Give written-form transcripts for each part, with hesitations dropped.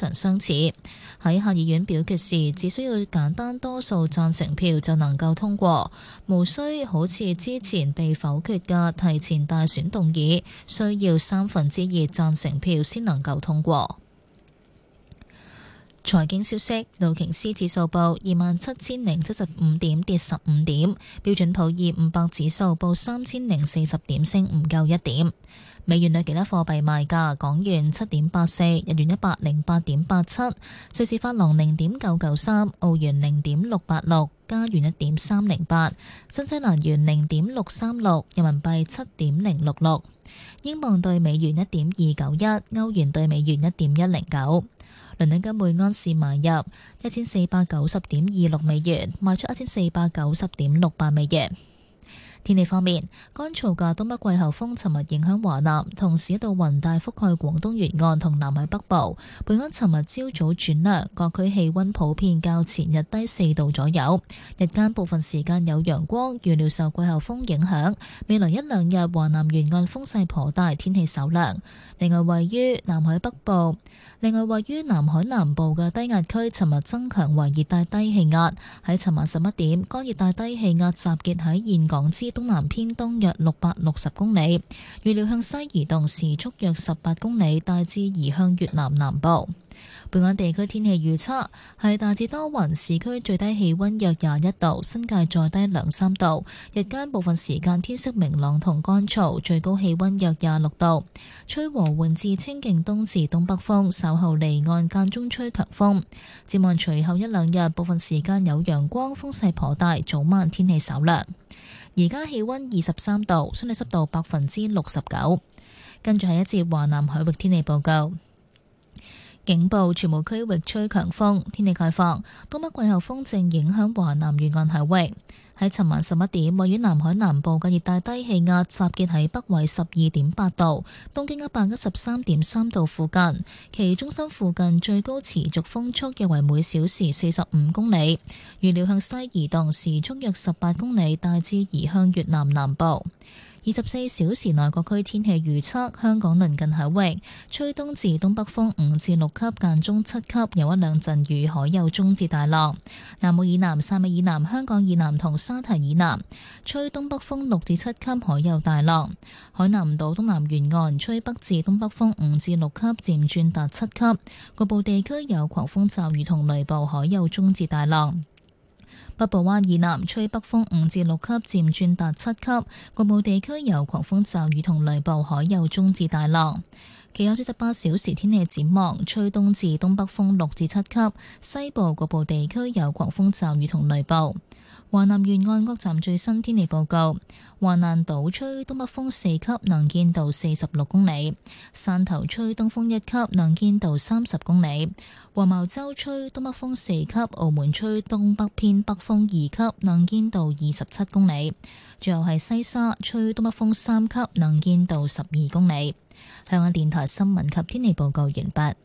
常相似。喺下議院表決時，只需要簡單多數贊成票就能夠通過，無需好似之前被否決嘅提前大選動議，需要2/3贊成票先能夠通過。財經消息，道瓊斯指數報27,075點，跌15點；標準普爾500指數報3,040點，升唔夠1點。美元對其他貨幣賣價：港元7.84，日元108.87，瑞士法郎0.993，澳元0.686，加元1.308，新西蘭元0.636，人民幣7.066，英鎊對美元1.291，歐元對美元1.109。倫敦金每安士買入1490.26美元，賣出1490.68美元。天氣方面，乾燥嘅東北季候風尋日影響華南，同時一道雲帶覆蓋廣東沿岸同南海北部。本港尋日朝早轉涼，各區氣溫普遍較前日低4度左右。日間部分時間有陽光，預料受季候風影響，未來1-2日華南沿岸風勢頗大，天氣稍涼。另外位於南海南部嘅低壓區尋日增強為熱帶低氣壓，喺尋晚11點，該熱帶低氣壓集結喺現港之東南偏東約660公里，預料向西移動，時速約18公里，大致移向越南南部。本港地區天氣預測係大致多雲，市區最低氣溫約21度，新界再低2-3度。日間部分時間天色明朗同乾燥，最高氣溫約26度，吹和緩至清勁東至東北風，稍後離岸間中吹強風。展望隨後1-2日，部分時間有陽光，風勢頗大，早晚天氣稍涼。而家氣溫23度，相對濕度69%。跟住係一節華南海域天氣報告。警報，全部區域吹強風，天氣概況。東北季候風正影響華南沿岸海域。喺尋晚11點，位於南海南部嘅熱帶低氣壓集結喺北緯12.8度，東經113.3度附近，其中心附近最高持續風速約為每小時45公里，預料向西移動，時速約18公里，大致移向越南南部。24小時內各區天氣預測：香港鄰近海域吹東至東北風5至6級，間中7級，有1-2陣雨，海有中至大浪。南澳以南、汕尾以南、香港以南同沙堤以南吹東北風6至7級，海有大浪。海南島東南沿岸吹北至東北風5至6級，漸轉達7級，局部地區有狂風驟雨同雷暴，海有中至大浪。北部灣以南吹北風5至6級，漸轉達7級，局部地區有狂風驟雨同雷暴，海有中至大浪。其後48小時天氣展望，吹東至東北風6至7級，西部局部地區有狂風驟雨同雷暴。華南沿岸各站最新天氣報告：華南島吹東北風4級，能見度46公里；汕頭吹東風1級，能見度30公里；黃茅洲吹東北風4級，澳門吹東北偏北風2級，能見度27公里。最後係西沙吹東北風3級，能見度12公里。香港電台新聞及天氣報告完畢。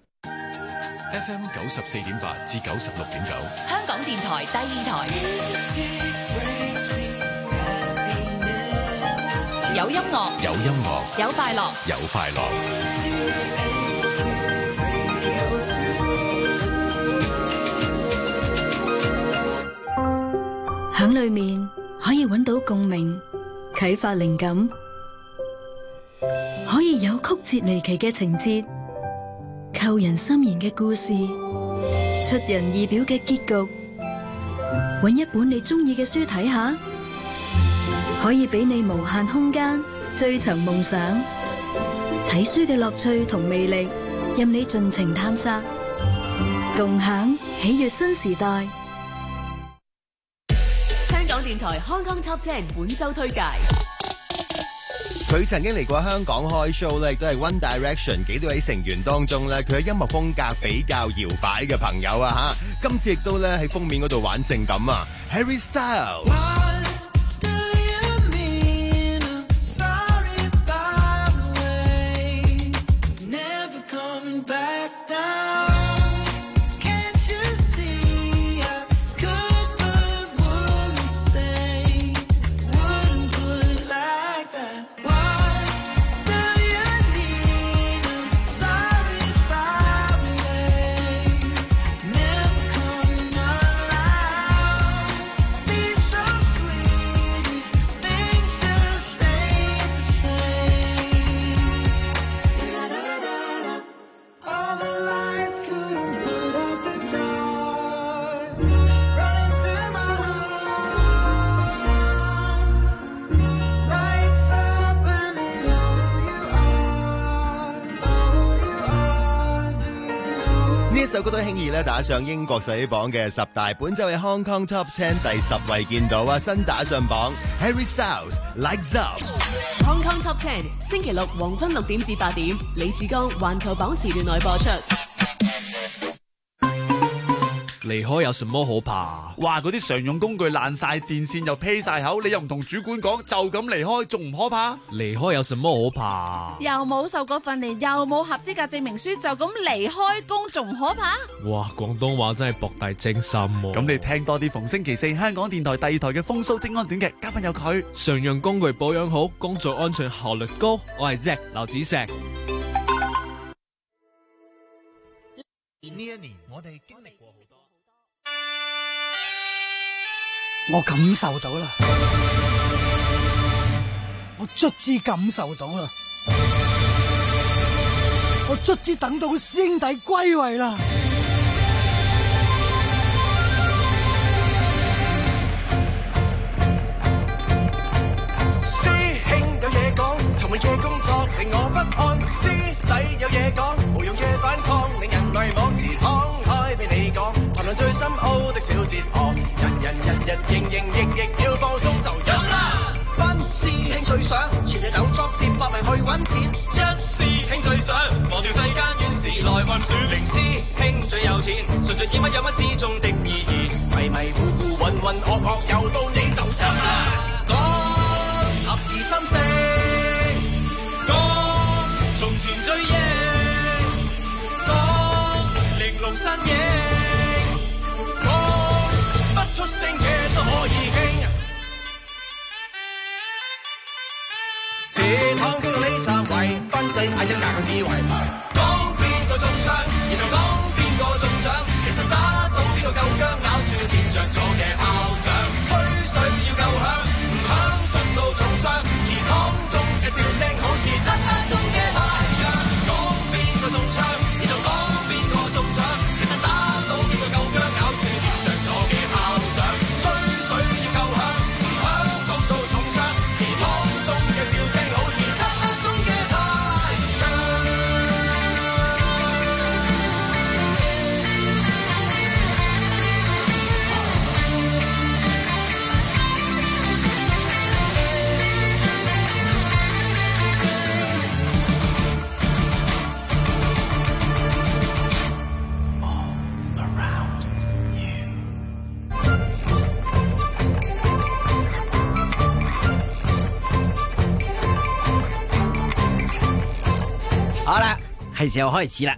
FM 94.8至96.9， 香港電台第二台，有音樂， 有音樂， 有快樂， 有快樂。 響裏面可以揾到共鳴，啟發靈感，可以有曲折離奇嘅情節，扣人心弦嘅故事，出人意表嘅結局。揾一本你中意嘅書睇下，可以俾你無限空間追尋夢想。睇書嘅樂趣同魅力，任你盡情探索，共享喜悅新時代。 香港電台 Hong Kong Top 10本周推介。 佢曾經嚟過香港開 show 咧，亦都係 One Direction 幾多位成員當中咧，佢嘅音樂風格比較搖擺嘅朋友啊吓，今次亦都咧喺封面嗰度玩性感啊 ，Harry Styles。 呢一首歌都輕易咧打上英國洗榜嘅10大，本周係 Hong Kong Top 10第10位見到啊，新打上榜 Harry Styles Lights Up。Hong Kong Top 10星期六黃昏6點至8點，李志剛環球榜時段內播出。 離開有什麼好怕？哇！嗰啲常用工具爛晒，電線又披晒口，你又唔同主管講，就咁離開，仲唔可怕？離開有什麼好怕？ 又冇受過訓練，又冇合資格證明書，就咁離開工，仲唔可怕？ 哇！廣東話真係博大精深喎。咁你聽多啲逢星期4香港電台第2台嘅風騷精安短劇，嘉賓有佢。常用工具保養好，工作安全效率高。我係 Zack 劉子石。 呢一年我哋經歷過好多。 我感受到啦，我卒之感受到啦，我卒之等到師兄弟歸位啦。 師兄有嘢講，尋日嘅工作令我不安，師弟有嘢講，無用嘅反抗令人類妄自慷慨俾你講，談論最深奧的小哲學，人營役要放鬆就有啦。班師兄最想全日有作接搏命去揾錢，一師兄最想忘掉世間怨事來運轉，零師兄最有錢，順序點乜有乜之中的意義，迷糊渾噩又到你就有啦。講合二三四，講從前追憶，講玲瓏身影，講不出聲嘅都可以傾。鐵行中嘅李三位，賓仔嗌一硬嘅智慧，講邊個中槍，然後講邊個中獎，其實打到邊個夠薑，咬住點着咗嘅炮仗，吹水要夠響，唔響焗到重傷，祠堂中嘅笑聲好似漆黑中嘅太陽，講邊個中槍，然後講邊個中獎，其實打到邊個夠薑，咬住點着咗嘅炮仗，吹水要夠響，唔響焗到重傷，祠堂中嘅笑聲好似漆黑中嘅太陽。 好啦，係時候開始啦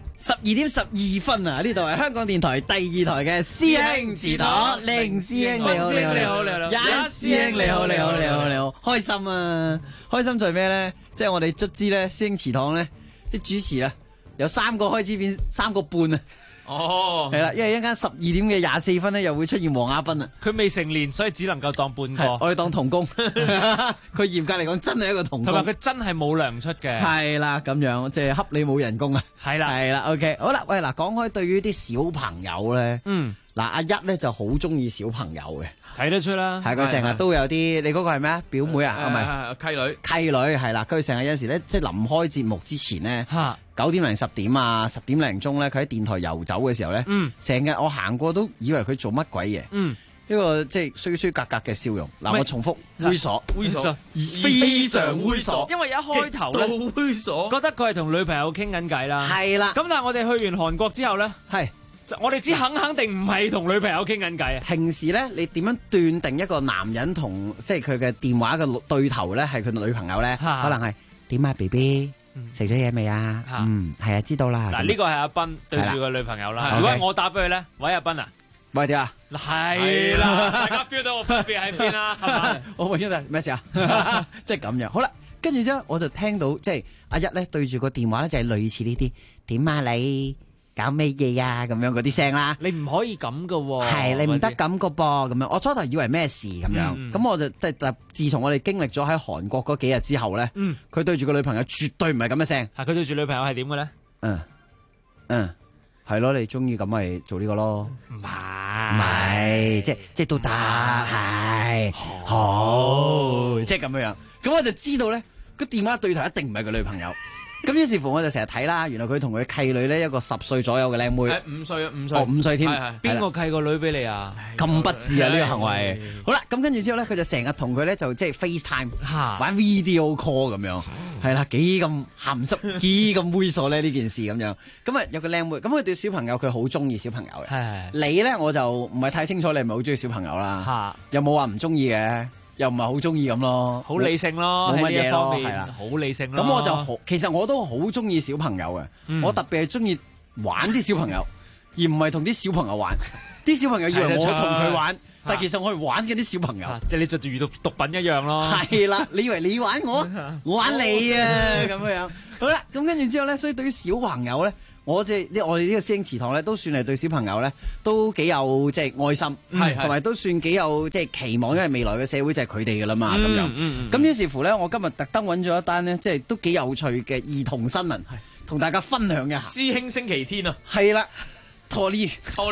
！12:12啊，呢度係香港電台第2台嘅師兄祠堂，凌師兄你好，一師兄你好，開心啊！開心在咩咧？即係我哋卒之咧，師兄祠堂咧啲主持啊，由3個開始變3個半啊！ 哦， 係啦，因為一間12:24咧，又會出現黃亞斌啊！ 佢未成年，所以只能夠當半個。 我哋當童工，佢嚴格嚟講真係一個童工， 同埋佢真係冇糧出嘅。 係啦，咁樣即係恰你冇人工啊！ 係啦 ，OK， 好啦，喂嗱，講開對於啲小朋友咧，嗱阿一咧就好中意小朋友嘅， 睇得出啦。 係佢成日都有啲，你嗰個係咩啊？表妹啊，係咪契女係啦，佢成日有陣時咧，即係臨開節目之前咧，9點零10點啊，10點零鐘咧，佢喺電台遊走嘅時候咧，成日我行過都以為佢做乜鬼嘢，呢個即係衰衰格格嘅笑容。嗱，我重複猥瑣，非常猥瑣， 因為一開頭咧，猥瑣，覺得佢係同女朋友傾緊偈啦。 係啦， 咁但係我哋去完韓國之後咧，係。我哋知肯定唔係同女朋友傾緊偈啊！ 平時咧，你點樣斷定一個男人同即係佢嘅電話嘅對頭咧係佢女朋友咧？可能係點啊 ，BB 食咗嘢未啊？係啊，知道啦。 嗱，呢個係阿斌對住個女朋友啦。如果我打俾佢咧，喂阿斌啊， 喂點啊？ 係啦，大家 feel 到我分別喺邊啦，係嘛？ 我問緊咩事啊？即係咁樣。好啦，跟住之後我就聽到即係阿一咧對住個電話咧就係類似呢啲點啊你。搞咩嘢啊？咁樣嗰啲聲啦， 你唔可以咁噶喎， 係你唔得咁噶噃，咁樣我初頭以為咩事咁樣，咁我就即係自從我哋經歷咗喺韓國嗰幾日之後咧，佢對住個女朋友絕對唔係咁嘅聲， 係佢對住女朋友係點嘅咧？ 係咯，你中意咁咪做呢個咯，唔係，即係都得，係好，即係咁樣，咁我就知道咧個電話對頭一定唔係個女朋友。 咁於是乎我就成日睇啦，原來佢同佢契女咧一個10歲左右嘅靚妹 ，5歲啊，5歲， 哦5歲添， 邊個契個女俾你啊？ 咁不智啊呢個行為。好啦，咁跟住之後咧，佢就成日同佢咧就即係 FaceTime 玩 video call 咁樣，係啦，幾咁鹹濕，幾咁猥瑣咧呢件事咁樣。咁啊有個靚妹，咁佢對小朋友佢好中意小朋友嘅。你咧我就唔係太清楚，你係咪好中意小朋友啦？又冇話唔中意嘅。又唔係好中意咁咯， 好理性咯， 冇乜嘢咯， 係啦，好理性咯。 咁我就好，其實我都好中意小朋友嘅，我特別係中意玩啲小朋友，而唔係同啲小朋友玩。啲小朋友以為我同佢玩，但其實我係玩緊啲小朋友， 即係你就如毒品一樣咯。 係啦，你以為你玩我，我玩你啊咁樣。好啦，咁跟住之後咧，所以對於小朋友咧。我哋呢個師兄祠堂咧，都算係對小朋友咧，都幾有即係愛心，同埋都算幾有即係期望，因為未來嘅社會就係佢哋㗎啦嘛，咁樣。咁於是乎咧，我今日特登揾咗一單呢，即係都幾有趣嘅兒童新聞，同大家分享一下。 師兄星期天啊， 係啦，陀利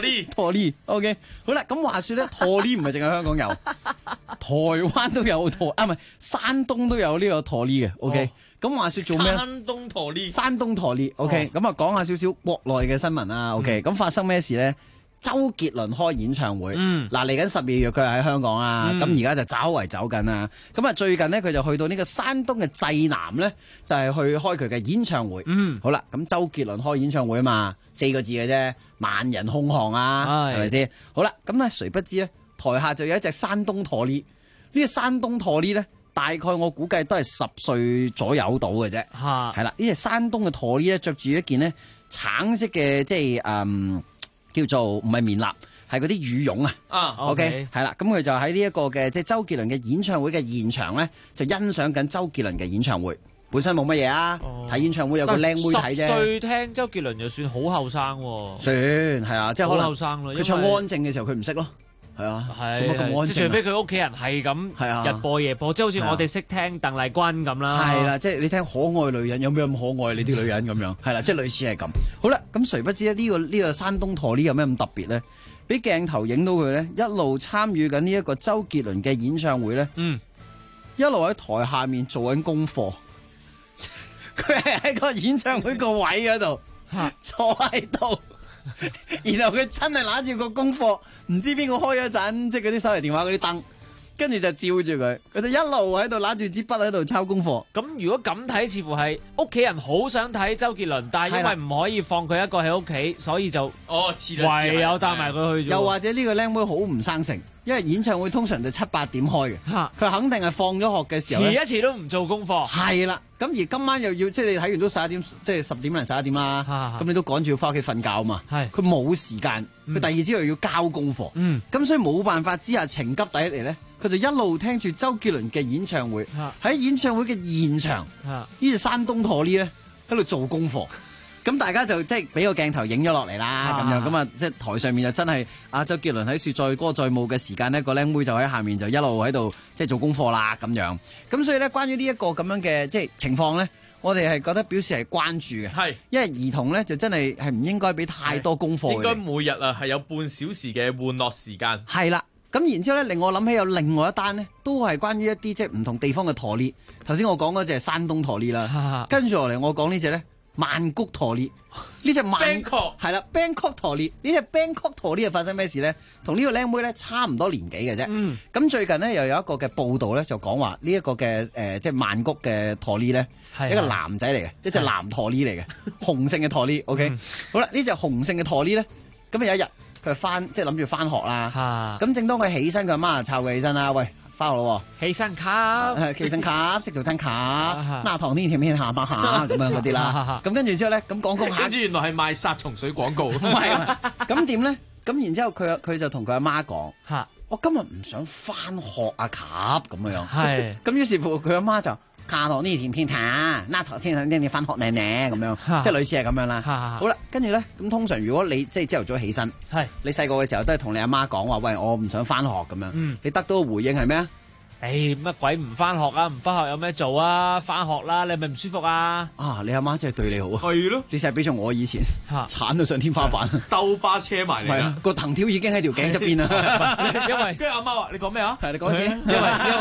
，OK，好啦，咁話說咧，陀利唔係淨係香港有，台灣都有唔係山東都有呢個陀利嘅 ，OK。咁話說做咩？ 山東陀利 ，OK。咁啊，講下少少國內嘅新聞啦 ，OK。咁發生咩事咧？周杰倫開演唱會，嗱嚟緊12月佢係喺香港啊，咁而家就周圍走緊啦。咁啊，最近呢，佢就去到呢個山東嘅濟南咧，就係去開佢嘅演唱會。好啦，咁周杰倫開演唱會啊嘛，4個字嘅啫，萬人空巷啊，係咪先？好啦，咁咧誰不知咧，台下就有一隻山東陀利，呢個山東陀利咧。大概我估計都係10歲左右到嘅啫，係啦。呢隻山東嘅陀利咧，着住一件呢橙色嘅，即係叫做唔係棉衲，係嗰啲羽絨啊。OK，係啦。咁佢就喺呢一個嘅即係周杰倫嘅演唱會嘅現場咧，就欣賞緊周杰倫嘅演唱會。本身冇乜嘢啊，睇演唱會有個靚妹睇啫。10歲聽周杰倫就算好後生喎，算係啊，即係好後生咯。佢唱安靜嘅時候佢唔識咯。係啊，做乜咁安靜？即係除非佢屋企人係咁日播夜播，即係好似我哋識聽鄧麗君咁啦。係啦，即係你聽可愛女人有咩咁可愛？你啲女人咁樣係啦，即係類似係咁。好啦，咁誰不知咧？呢個山東陀利有咩咁特別咧？俾鏡頭影到佢咧，一路參與緊呢一個周杰倫嘅演唱會咧，一路喺台下面做緊功課。佢係喺個演唱會個位嗰度坐喺度。然後佢真係拿住個功課，唔知邊個開咗盞，即係嗰啲手提電話嗰啲燈，跟住就照住佢，佢就一路喺度拿住支筆喺度抄功課。咁如果咁睇，似乎係屋企人好想睇周杰倫，但係因為唔可以放佢一個喺屋企，所以就唯有帶埋佢去。又或者呢個靚妹好唔生性，因為演唱會通常就7、8點開嘅，佢肯定係放咗學嘅時候遲一次都唔做功課。係啦。咁而今晚又要即係你睇完都11點，即係10點零11點啦。咁你都趕住要翻屋企瞓覺嘛？佢冇時間，佢第二朝又要交功課。咁所以冇辦法之下，情急底嚟咧，佢就一路聽住周杰倫嘅演唱會。喺演唱會嘅現場，呢隻山東陀利咧喺度做功課。咁大家就即係俾個鏡頭影咗落嚟啦，咁樣咁啊，即係台上面就真係阿周杰倫喺説載歌載舞嘅時間呢，個靚妹就喺下面就一路喺度即係做功課啦，咁樣。咁所以咧，關於呢一個咁樣嘅即係情況咧，我哋係覺得表示係關注嘅，係因為兒童咧就真係唔應該俾太多功課嘅。應該每日啊係有半小時嘅玩樂時間。係啦，咁然之後咧令我諗起有另外一單呢，都係關於一啲即係唔同地方嘅陀利。頭先我講嗰隻係山東陀利啦，跟住落嚟我講呢隻咧。曼谷陀利呢隻Bangkok係啦 ，Bangkok陀利呢隻 Bangkok陀利發生咩事咧？同呢個靚妹咧差唔多年紀嘅啫。咁最近呢，又有一個嘅報道咧，就講話呢一個嘅即係曼谷嘅陀利咧，一個男仔嚟嘅，一隻男陀利嚟嘅，雄性嘅陀利。OK，好啦，呢隻雄性嘅陀利咧，咁有一日佢即係諗住翻學啦。咁正當佢起身，佢阿媽就湊佢起身啦，喂。翻學咯喎，起身卡，起身卡，食早餐卡，嗱糖呢條片下巴下咁樣嗰啲啦。咁跟住之後咧，咁講講下，跟住原來係賣殺蟲水廣告。唔係，咁點咧？咁然之後佢就同佢阿媽講：我今日唔想翻學啊，卡咁樣。係。咁於是乎佢阿媽就卡糖呢條片下，嗱糖天你翻學靚靚咁樣，即係類似係咁樣啦。好啦，跟住咧，咁通常如果你即係朝頭早起身，你細個嘅時候都係同你阿媽講話，喂，我唔想翻學咁樣。你得到嘅回應係咩啊？乜鬼唔翻學啊？唔翻學有咩做啊？翻學啦，你係咪唔舒服啊？啊，你阿媽真係對你好啊！係咯，你成日比咗我以前，鏟到上天花板，兜巴車埋嚟啦，個藤條已經喺條頸側邊啦。因為跟住阿媽話：你講咩啊？係你講先。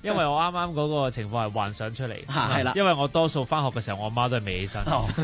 因為我啱啱嗰個情況係幻想出嚟， 係啦， 因為我多數翻學嘅時候，我媽都係未起身，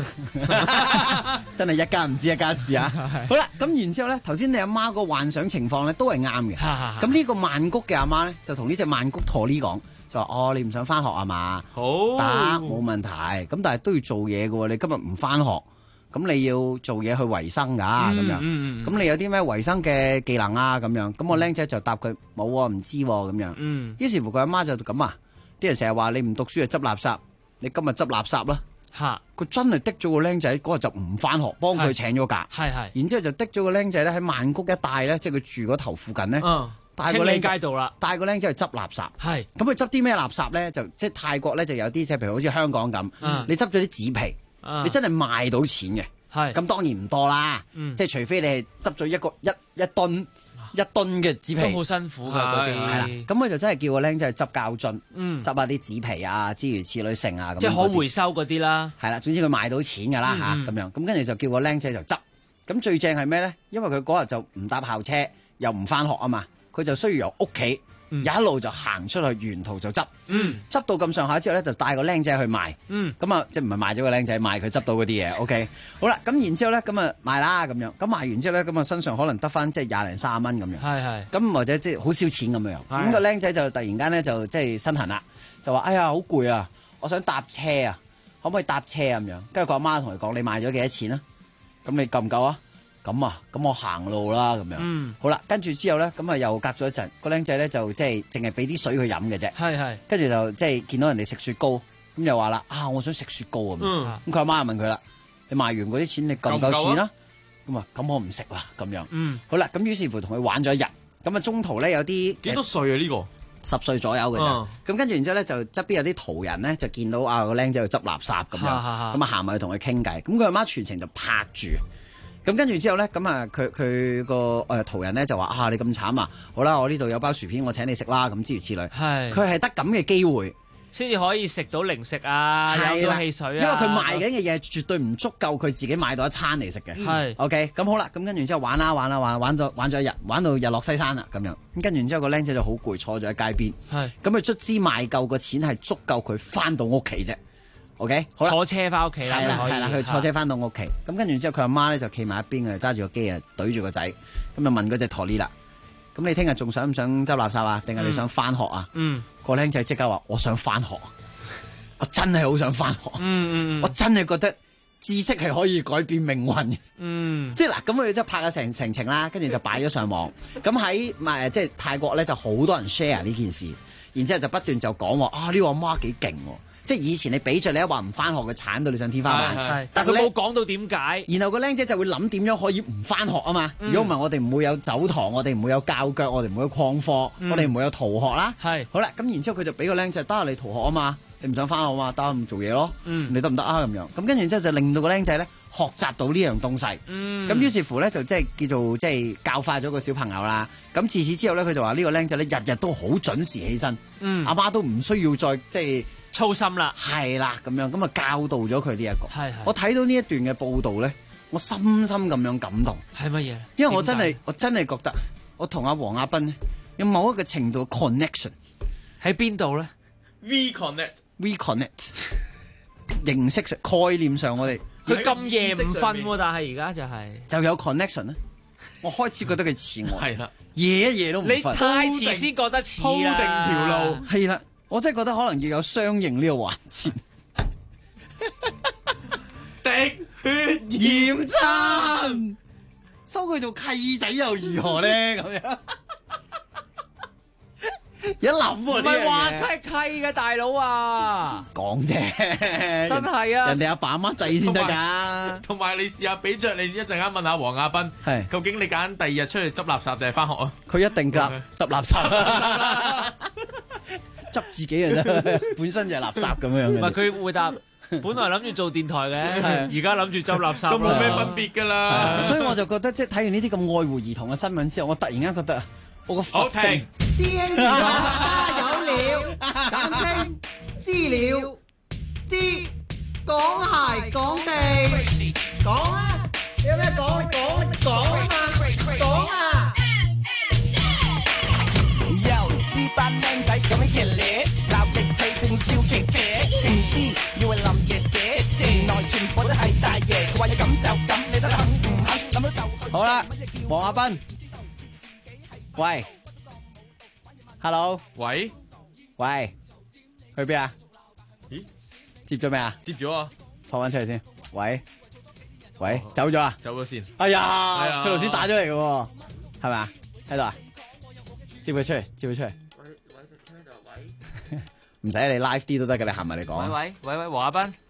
真係一家唔知一家事啊！好啦，咁然之後咧，頭先你阿媽個幻想情況咧都係啱嘅。咁呢個曼谷嘅阿媽咧就同呢隻曼谷陀呢講，就話哦，你唔想翻學啊嘛？ 好， 得冇問題。咁但係都要做嘢嘅喎，你今日唔翻學。咁你要做嘢去維生㗎，咁樣。咁你有啲咩維生嘅技能啊？咁樣。咁我僆仔就答佢冇喎，唔知喎，咁樣。於是乎佢阿媽就咁啊！啲人成日話你唔讀書就執垃圾，你今日執垃圾啦。佢真係的咗個僆仔嗰日就唔翻學，幫佢請咗假。然之後就的咗個僆仔咧喺曼谷一帶咧，即係佢住嗰頭附近咧，帶個僆街道啦， 帶個僆仔去執垃圾。咁佢執啲咩垃圾咧？就即係泰國咧就有啲即係譬如好似香港咁，你執咗啲紙皮。你真係賣到錢嘅，咁當然唔多啦，即係除非你係執咗一噸嘅紙皮， 都好辛苦㗎嗰啲。 係啦，咁佢就真係叫個僆仔去執膠樽，執下啲紙皮啊，諸如此類剩啊， 即係可回收嗰啲啦。 係啦，總之佢賣到錢㗎啦嚇，咁樣，咁跟住就叫個僆仔就執。咁最正係咩咧？因為佢嗰日就唔搭校車，又唔翻學啊嘛，佢就需要由屋企。一路就行出去，沿途就執，執到咁上下之後咧，就帶個僆仔去賣，咁啊，即係唔係賣咗個僆仔，賣佢執到嗰啲嘢。OK， 好啦，咁然之後咧，咁啊賣啦咁樣，咁賣完之後咧，咁啊身上可能得翻即係20零30蚊咁樣，咁或者即係好少錢咁樣，咁個僆仔就突然間咧就即係身痕啦，就話哎呀好攰啊，我想搭車啊，可唔可以搭車咁樣？跟住佢阿媽同佢講：你賣咗幾多錢啊？咁你夠唔夠啊？咁啊，咁我行路啦咁樣。好啦，跟住之後咧，咁啊又隔咗一陣，個僆仔咧就即係淨係俾啲水佢飲嘅啫。跟住就即係見到人哋食雪糕，咁又話啦，我想食雪糕咁。咁佢阿媽就問佢啦：你賣完嗰啲錢，你夠唔夠錢啦？咁啊，咁我唔食啦咁樣。好啦，咁於是乎同佢玩咗一日。咁啊，中途咧有啲幾多歲啊？呢個 10歲左右嘅啫。咁跟住然之後咧，就側邊有啲途人咧，就見到個僆仔去執垃圾咁樣，咁啊行埋去同佢傾偈。咁佢阿媽全程就拍住。咁跟住之後咧，咁啊佢個途人咧就話你咁慘啊！好啦，我呢度有包薯片，我請你食啦，咁諸如此類。佢係得咁嘅機會先至可以食到零食啊，飲到汽水啊。 因為佢賣緊嘅嘢絕對唔足夠佢自己買到一餐嚟食嘅。OK， 咁好啦，咁跟住之後玩咗一日，玩到日落西山啦咁樣。咁跟住之後個僆仔就好攰，坐咗喺街邊。咁佢卒之賣夠個錢係足夠佢翻到屋企啫。OK， 好啦， 坐車翻屋企啦， 係啦，佢坐車翻到屋企，咁跟住之後佢阿媽咧就企埋一邊嘅，揸住個機啊，對住個仔，咁就問嗰隻陀呢啦，咁你聽日仲想唔想執垃圾啊？定係你想翻學啊？個僆仔即刻話：我想翻學，我真係好想翻學，我真係覺得知識係可以改變命運嘅。即係嗱，咁佢即係拍咗成程啦，跟住就擺咗上網，咁喺即係泰國咧就好多人 share 呢件事，然之後就不斷就講話呢個阿媽幾勁喎。即係以前你俾著你一話唔翻學嘅鏟到你上天花板， 但佢冇講到點解。 然後個僆仔就會諗點樣可以唔翻學啊嘛。如果唔係，我哋唔會有走堂，我哋唔會有教腳，我哋唔會有曠課，我哋唔會有逃學啦。好啦，咁然之後佢就俾個僆仔得啊，你逃學啊嘛，你唔想翻學啊嘛，得咁做嘢咯。你得唔得啊？咁樣咁跟住之後就令到個僆仔咧學習到呢樣東西。咁於是乎咧就即係叫做即係教化咗個小朋友啦。咁自此之後咧，佢就話呢個僆仔咧日日都好準時起身，阿媽都唔需要再即係操心啦， 係啦，咁樣咁啊教導咗佢呢一個。我睇到呢一段嘅報導咧，我深深咁樣感動。 係乜嘢？ 因為我真係覺得我同阿黃亞斌咧有某一個程度嘅 connection 喺邊度咧 ？We connect 形式上概念上我哋佢咁夜唔瞓喎，但係而家就有 connection 咧。我開始覺得佢似我， 係啦， 夜一夜都唔瞓。 你太遲先覺得似啊！ 鋪定條路係啦。我真係覺得可能要有相應呢個環節， 滴血驗親， 收佢做契仔又如何咧？咁樣一諗喎， 唔係話佢係契嘅大佬啊， 講啫， 真係啊！ 人哋阿爸阿媽仔先得㗎。 同埋你試下俾着你一陣間問下黃亞斌，係究竟你揀第二日出去執垃圾定係翻學啊？ 佢一定㗎，執垃圾。執自己嘅啫，本身就係垃圾咁樣嘅。 唔係佢回答，本來諗住做電台嘅，而家諗住執垃圾， 都冇咩分別㗎啦。 所以我就覺得，即係睇完呢啲咁愛護兒童嘅新聞之後，我突然間覺得我個佛性師兄講家有料，簡稱私了，知講鞋講地，講啊！有咩講？講啊嘛，講啊！ 呢班靚仔咁樣熱烈。 好啦，黃亞斌，喂 ，hello， 喂， 去邊啊？ 咦， 接咗未啊？ 接咗啊， 放翻出嚟先。喂，走咗啊？ 走咗先。 哎呀，佢頭先打咗嚟嘅喎，係咪啊？喺度啊？接佢出嚟，唔使你 live 啲都得嘅，你行埋嚟講。 喂，黃亞斌，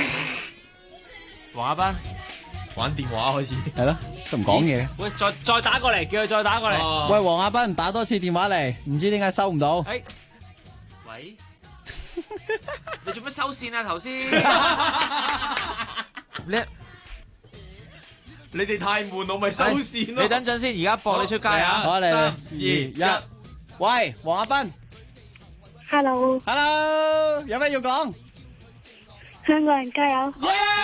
玩電話開始。 係咯，都唔講嘢。 喂，再打過嚟，叫佢再打過嚟。 喂，黃亞斌，打多次電話嚟，唔知點解收唔到。 喂，你做乜收線啊？頭先你哋太悶，我咪收線咯。 你等陣先，而家播你出街啊！ 好，嚟，3、2、1，喂，黃亞斌 ，Hello， 有咩要講？ 香港人加油！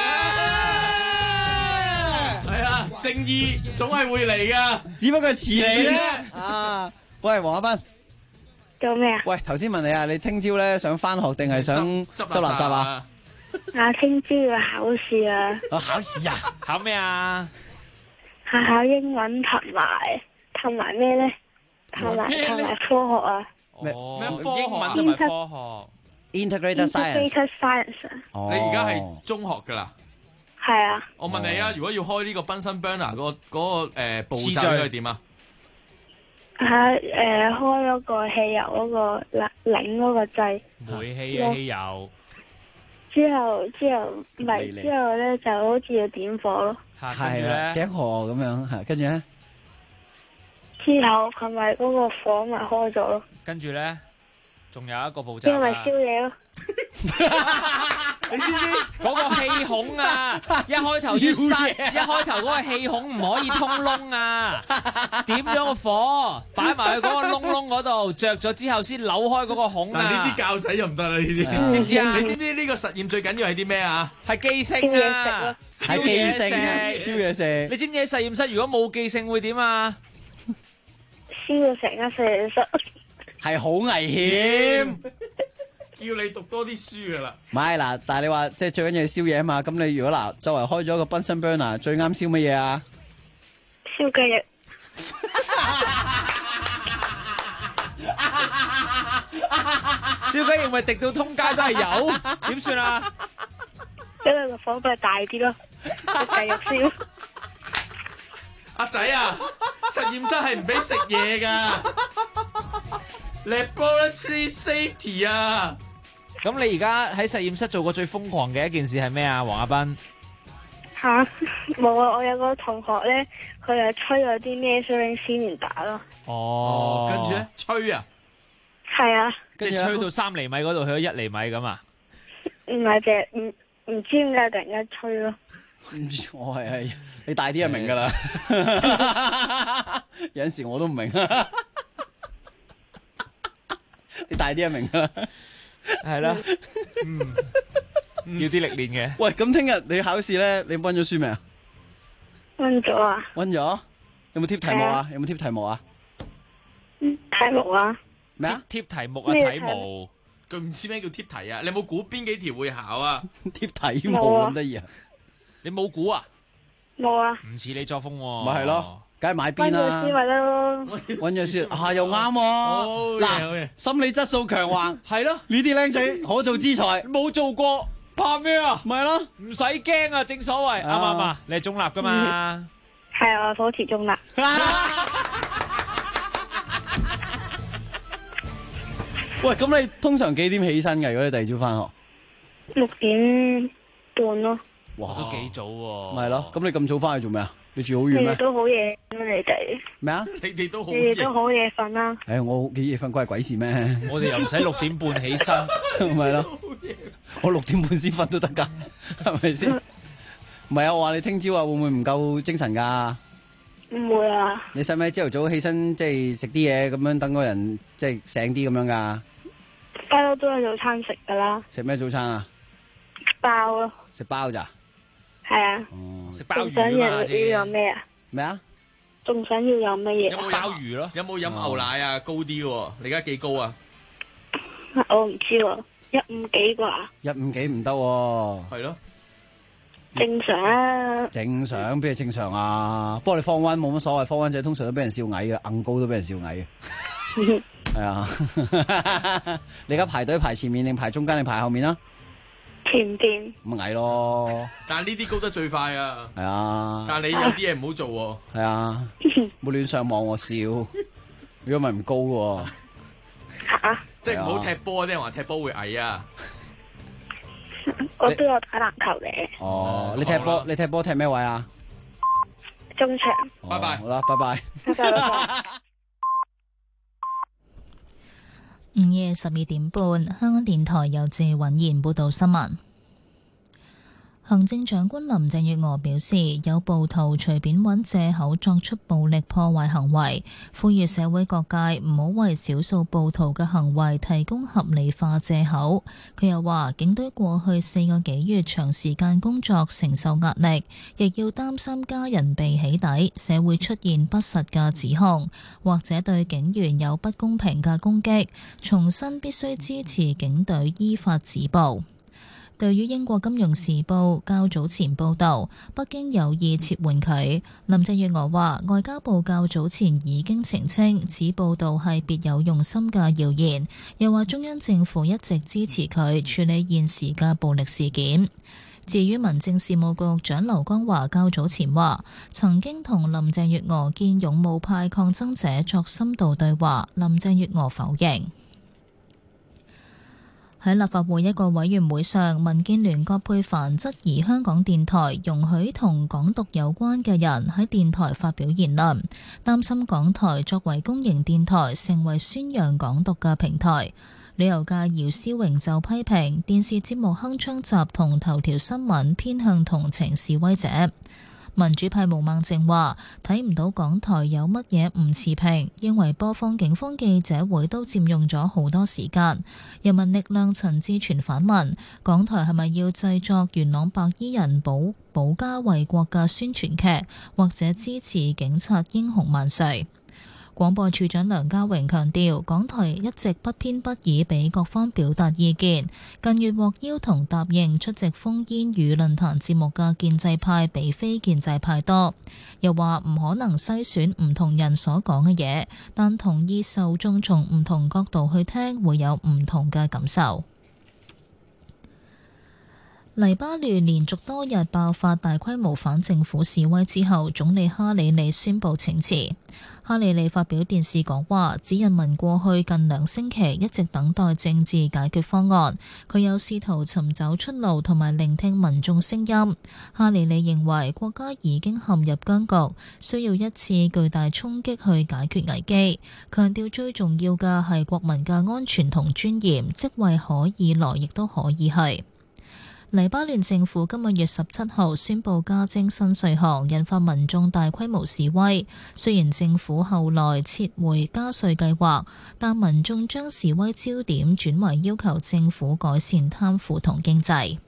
係啊，正義總係會嚟噶， 只不過遲嚟啫。啊，喂，黃亞斌， 做咩啊？ 喂，頭先問你啊，你聽朝咧想翻學定係想執垃圾啊？ 聽朝要考試啊！ 考試啊？ 考咩啊？ 考英文同埋咩咧？同埋科學啊！ 咩科學？ 英文同埋科學 ？Integrated Science。 你而家係中學噶啦？ 係啊。 我問你啊，如果要開呢個 Bunsen burner 嗰個步驟應該點啊？ 開嗰個汽油嗰個擰嗰個掣。 煤氣啊，汽油。 之後咧就好似要點火咯。 係啦，點火咁樣吓，跟住咧。 之後係咪嗰個火咪開咗咯？ 跟住咧，仲有一個步驟。 因為燒嘢咯。 你知唔知嗰個氣孔啊？一開頭要閂，一開頭嗰個氣孔唔可以通窿啊！點咗個火，擺埋去嗰個窿嗰度，着咗之後先扭開嗰個孔啊！ 嗱，呢啲教仔就唔得啦，呢啲知唔知啊？你知唔知呢個實驗最緊要係啲咩啊？ 係記性啊！ 係記性，燒嘢食。 你知唔知喺實驗室如果冇記性會點啊？ 燒到成間實驗室。 係好危險。 叫你讀多啲書噶啦， 唔係嗱，但係你話即係最緊要係燒嘢啊嘛，咁你如果嗱周圍開咗個 Bunsen burner，最啱燒乜嘢啊？ 燒雞翼。 燒雞翼咪滴到通街都係油，點算啊？ 因為個火咪大啲咯，繼續燒。 阿仔啊，實驗室係唔俾食嘢噶，laboratory safety 啊！ 咁你而家喺實驗室做過最瘋狂嘅一件事係咩啊，黃亞斌？ 吓，冇啊！我有個同學咧，佢係吹咗啲咩 measuring cylinder 咯。 哦， 跟住咧吹啊？ 係啊。 即係吹到3厘米嗰度去咗1厘米咁啊？ 唔係啫，唔知點解突然間吹咯。 唔知我係你大啲就明噶啦，有陣時我都唔明。你大啲就明啦， 係啦，要啲歷練嘅。 喂，咁聽日你考試咧，你溫咗書未啊？ 溫咗啊。 溫咗？有冇貼題目啊？有冇貼題目啊？ 題目啊？ 咩啊？ 貼題目啊？題目？ 佢唔知咩叫貼題啊？你有冇估邊幾條會考啊？ 貼題目咁得意啊？ 你冇估啊？ 冇啊。 唔似你作風喎。 咪係咯。梗係買邊啦，溫咗書啊又啱喎。嗱，心理質素強橫係咯， 呢啲僆仔可造之才， 冇做過怕咩啊？ 咪係咯， 唔使驚啊！正所謂啱唔啱啊？你係中立噶嘛？ 係啊，保持中立。 喂，咁你通常幾點起身㗎？如果你第二朝翻學 ？6點半咯。 哇，都幾早喎。 咪係咯，咁你咁早翻去做咩啊？你住好遠咩？ 你哋都好夜咁啊！你哋咩啊？ 你哋都好夜瞓啦。 我幾夜瞓關係鬼事咩？ 我哋又唔使6點半起身， 咪咯？我6點半先瞓都得噶，係咪先？唔係啊，我話你聽朝啊，會唔會唔夠精神噶？ 唔會啊。 你使唔使朝頭早起身即係食啲嘢咁樣，等個人即係醒啲咁樣噶？ 不嬲都有早餐食噶啦。 食咩早餐啊？ 包咯。 食包咋？ 係啊。 食鮑魚啊嘛。 仲想要有咩啊？ 咩啊？ 仲想要有乜嘢？ 有冇鮑魚咯？有冇飲牛奶啊？高啲喎，你而家幾高啊？ 我唔知喎，150幾啩？ 150幾唔得喎。 係咯。 正常啊。 正常邊係正常啊？不過你放溫冇乜所謂，放溫仔通常都俾人笑矮嘅，硬高都俾人笑矮嘅。係啊，你而家排隊排前面定排中間定排後面啊？ 前邊。 咁矮咯。 但係呢啲高得最快啊！ 係啊。 但係你有啲嘢唔好做喎。 係啊。冇亂上網我笑，如果咪唔高嘅。 嚇！ 即係唔好踢波，啲人話踢波會矮啊。 我都有打籃球嘅。 哦，你踢波踢咩位啊？ 中場。 拜拜。 好啦，拜拜。 拜拜。 午夜12點半，香港電台由謝允賢報道新聞。行政長官林鄭月娥表示，有暴徒隨便揾藉口作出暴力破壞行為，呼籲社會各界唔好為少數暴徒嘅行為提供合理化藉口。佢又話，警隊過去4個幾月長時間工作承受壓力，亦要擔心家人被起底，社會出現不實嘅指控，或者對警員有不公平嘅攻擊，重申必須支持警隊依法止暴。對於英國金融時報較早前報導，北京有意撤換佢，林鄭月娥話外交部較早前已經澄清，此報導係別有用心嘅謠言，又話中央政府一直支持佢處理現時嘅暴力事件。至於民政事務局長劉江華較早前話，曾經同林鄭月娥見勇武派抗爭者作深度對話，林鄭月娥否認。喺立法會一個委員會上，民建聯葛珮帆質疑香港電台容許同港獨有關嘅人喺電台發表言論，擔心港台作為公營電台成為宣揚港獨嘅平台。旅遊界姚思榮就批評電視節目鏗鏘集同頭條新聞偏向同情示威者。民主派毛孟靜話睇唔到港台有乜嘢唔持平，認為播放警方記者會都佔用咗好多時間。人民力量陳志全反問港台係咪要製作元朗白衣人保家衛國嘅宣傳劇，或者支持警察英雄萬歲？廣播處長梁家榮強調，港台一直不偏不倚俾各方表達意見，近月獲邀同答應出席烽煙與論壇節目嘅建制派比非建制派多。又話唔可能篩選唔同人所講嘅嘢，但同意受眾從唔同角度去聽會有唔同嘅感受。黎巴嫩連續多日爆發大規模反政府示威之後，總理哈里利宣布請辭。哈里利發表電視講話，指人民過去近2星期一直等待政治解決方案，佢有試圖尋找出路同埋聆聽民眾聲音。哈里利認為國家已經陷入僵局，需要一次巨大衝擊去解決危機，強調最重要嘅係國民嘅安全同尊嚴，職位可以來亦都可以去。黎巴嫩政府今個月17號宣布加徵新稅項，引發民眾大規模示威。雖然政府後來撤回加稅計劃，但民眾將示威焦點轉為要求政府改善貪腐同經濟。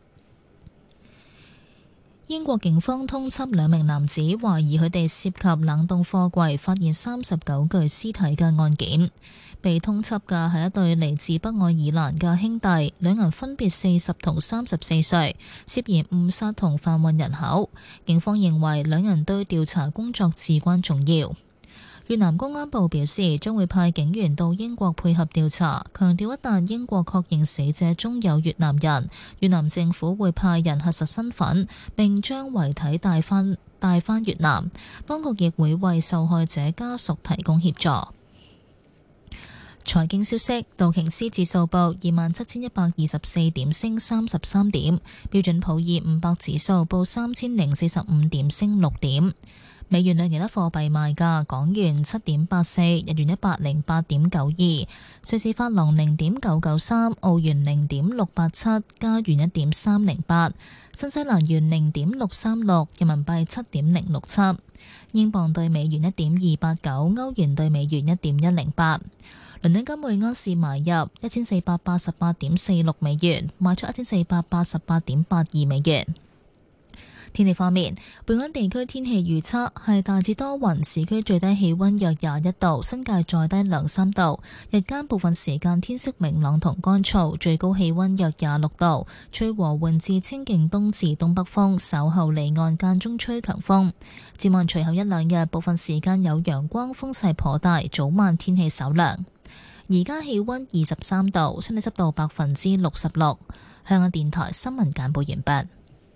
英國警方通緝2名男子，懷疑佢哋涉及冷凍貨櫃發現39具屍體嘅案件。被通緝嘅係一對嚟自北愛爾蘭嘅兄弟，2人分別40同34歲，涉嫌誤殺同販運人口。警方認為2人對調查工作至關重要。越南公安部表示將會派警員到英國配合調查，強調一旦英國確認死者中有越南人，越南政府會派人核實身份，並將遺體帶返越南。當局亦會為受害者家屬提供協助。財經消息，道瓊斯指數報27,124點，升33點；標準普爾500指數報3,045點，升6點。美元對其他貨幣賣價：港元7.84，日元108.92，瑞士法郎0.993，澳元0.687，加元1.308，新西蘭元0.636，人民幣7.067，英鎊對美元1.289，歐元對美元1.108。倫敦金每盎司買入1488.46美元，賣出1488.82美元。 天氣方面，本港地區天氣預測係大致多雲，市區最低氣溫約21度，新界再低2-3度。日間部分時間天色明朗同乾燥，最高氣溫約26度，吹和緩至清勁東至東北風，稍後離岸間中吹強風。展望隨後一兩日，部分時間有陽光，風勢頗大，早晚天氣稍涼。而家氣溫23度，相對濕度66%。香港電台新聞簡報完畢。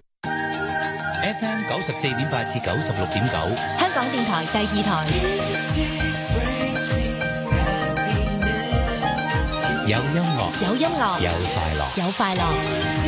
FM 94.8至96.9， 香港電台第2台。 有音樂， 有音樂， 有快樂， 有快樂。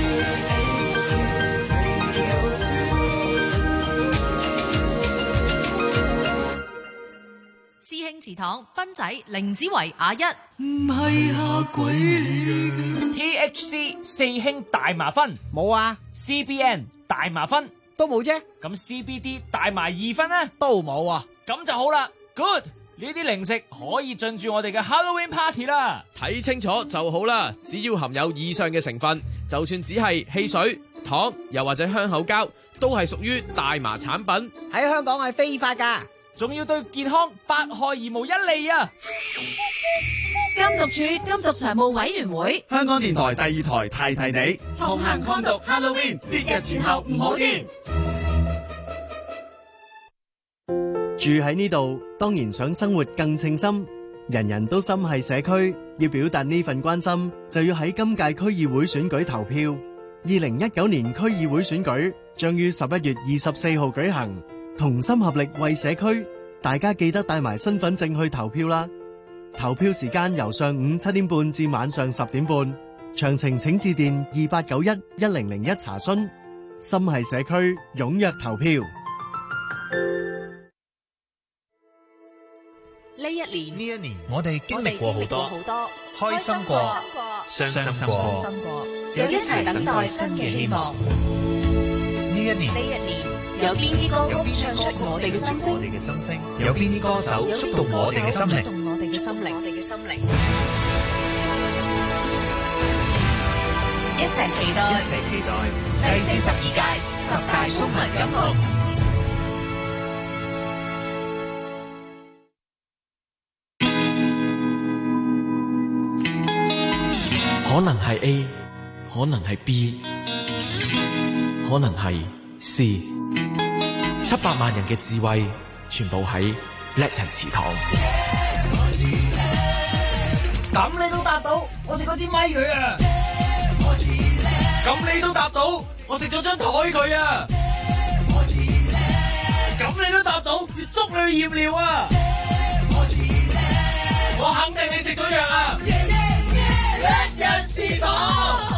師兄祠堂，斌仔，凌子維，阿一， 唔係下鬼嚟啊 ！THC 四兄大麻酚冇啊 ，CBN 大麻酚都冇啫。 咁 CBD 大麻2酚呢？ 都冇啊。 咁就好啦 ，Good。呢啲零食可以進駐我哋嘅 Halloween Party 啦。 睇清楚就好啦，只要含有以上嘅成分，就算只係汽水、糖，又或者香口膠，都係屬於大麻產品。 喺香港係非法㗎。 仲要對健康百害而無一利啊！ 禁毒處禁毒常務委員會， 香港電台第2台提提你， 同行抗毒 Halloween 節日前後唔好斷。 住喺呢度，當然想生活更稱心。人人都心係社區，要表達呢份關心，就要喺今屆區議會選舉投票。2019年區議會選舉將於11月24號舉行。同心合力為社區，大家記得帶埋身份證去投票啦！投票時間由上午7點半至晚上10點半，詳情請致電28911001查詢。心係社區，踴躍投票。 呢一年， 我哋經歷過好多，開心過，傷心過， 又一齊等待新嘅希望。 呢一年。 有邊啲歌曲唱出我哋嘅心聲？ 有邊啲歌手觸動我哋嘅心靈？ 一齊期待第42屆10大中文金曲。 可能係 A， 可能係 B， 可能係 C。700萬人嘅智慧，全部喺叻人祠堂。 咁你都答到，我食嗰支咪佢啊！咁你都答到，我食咗張台佢啊！咁你都答到，要捉你去驗尿啊！我肯定你食咗藥啊！叻人祠堂。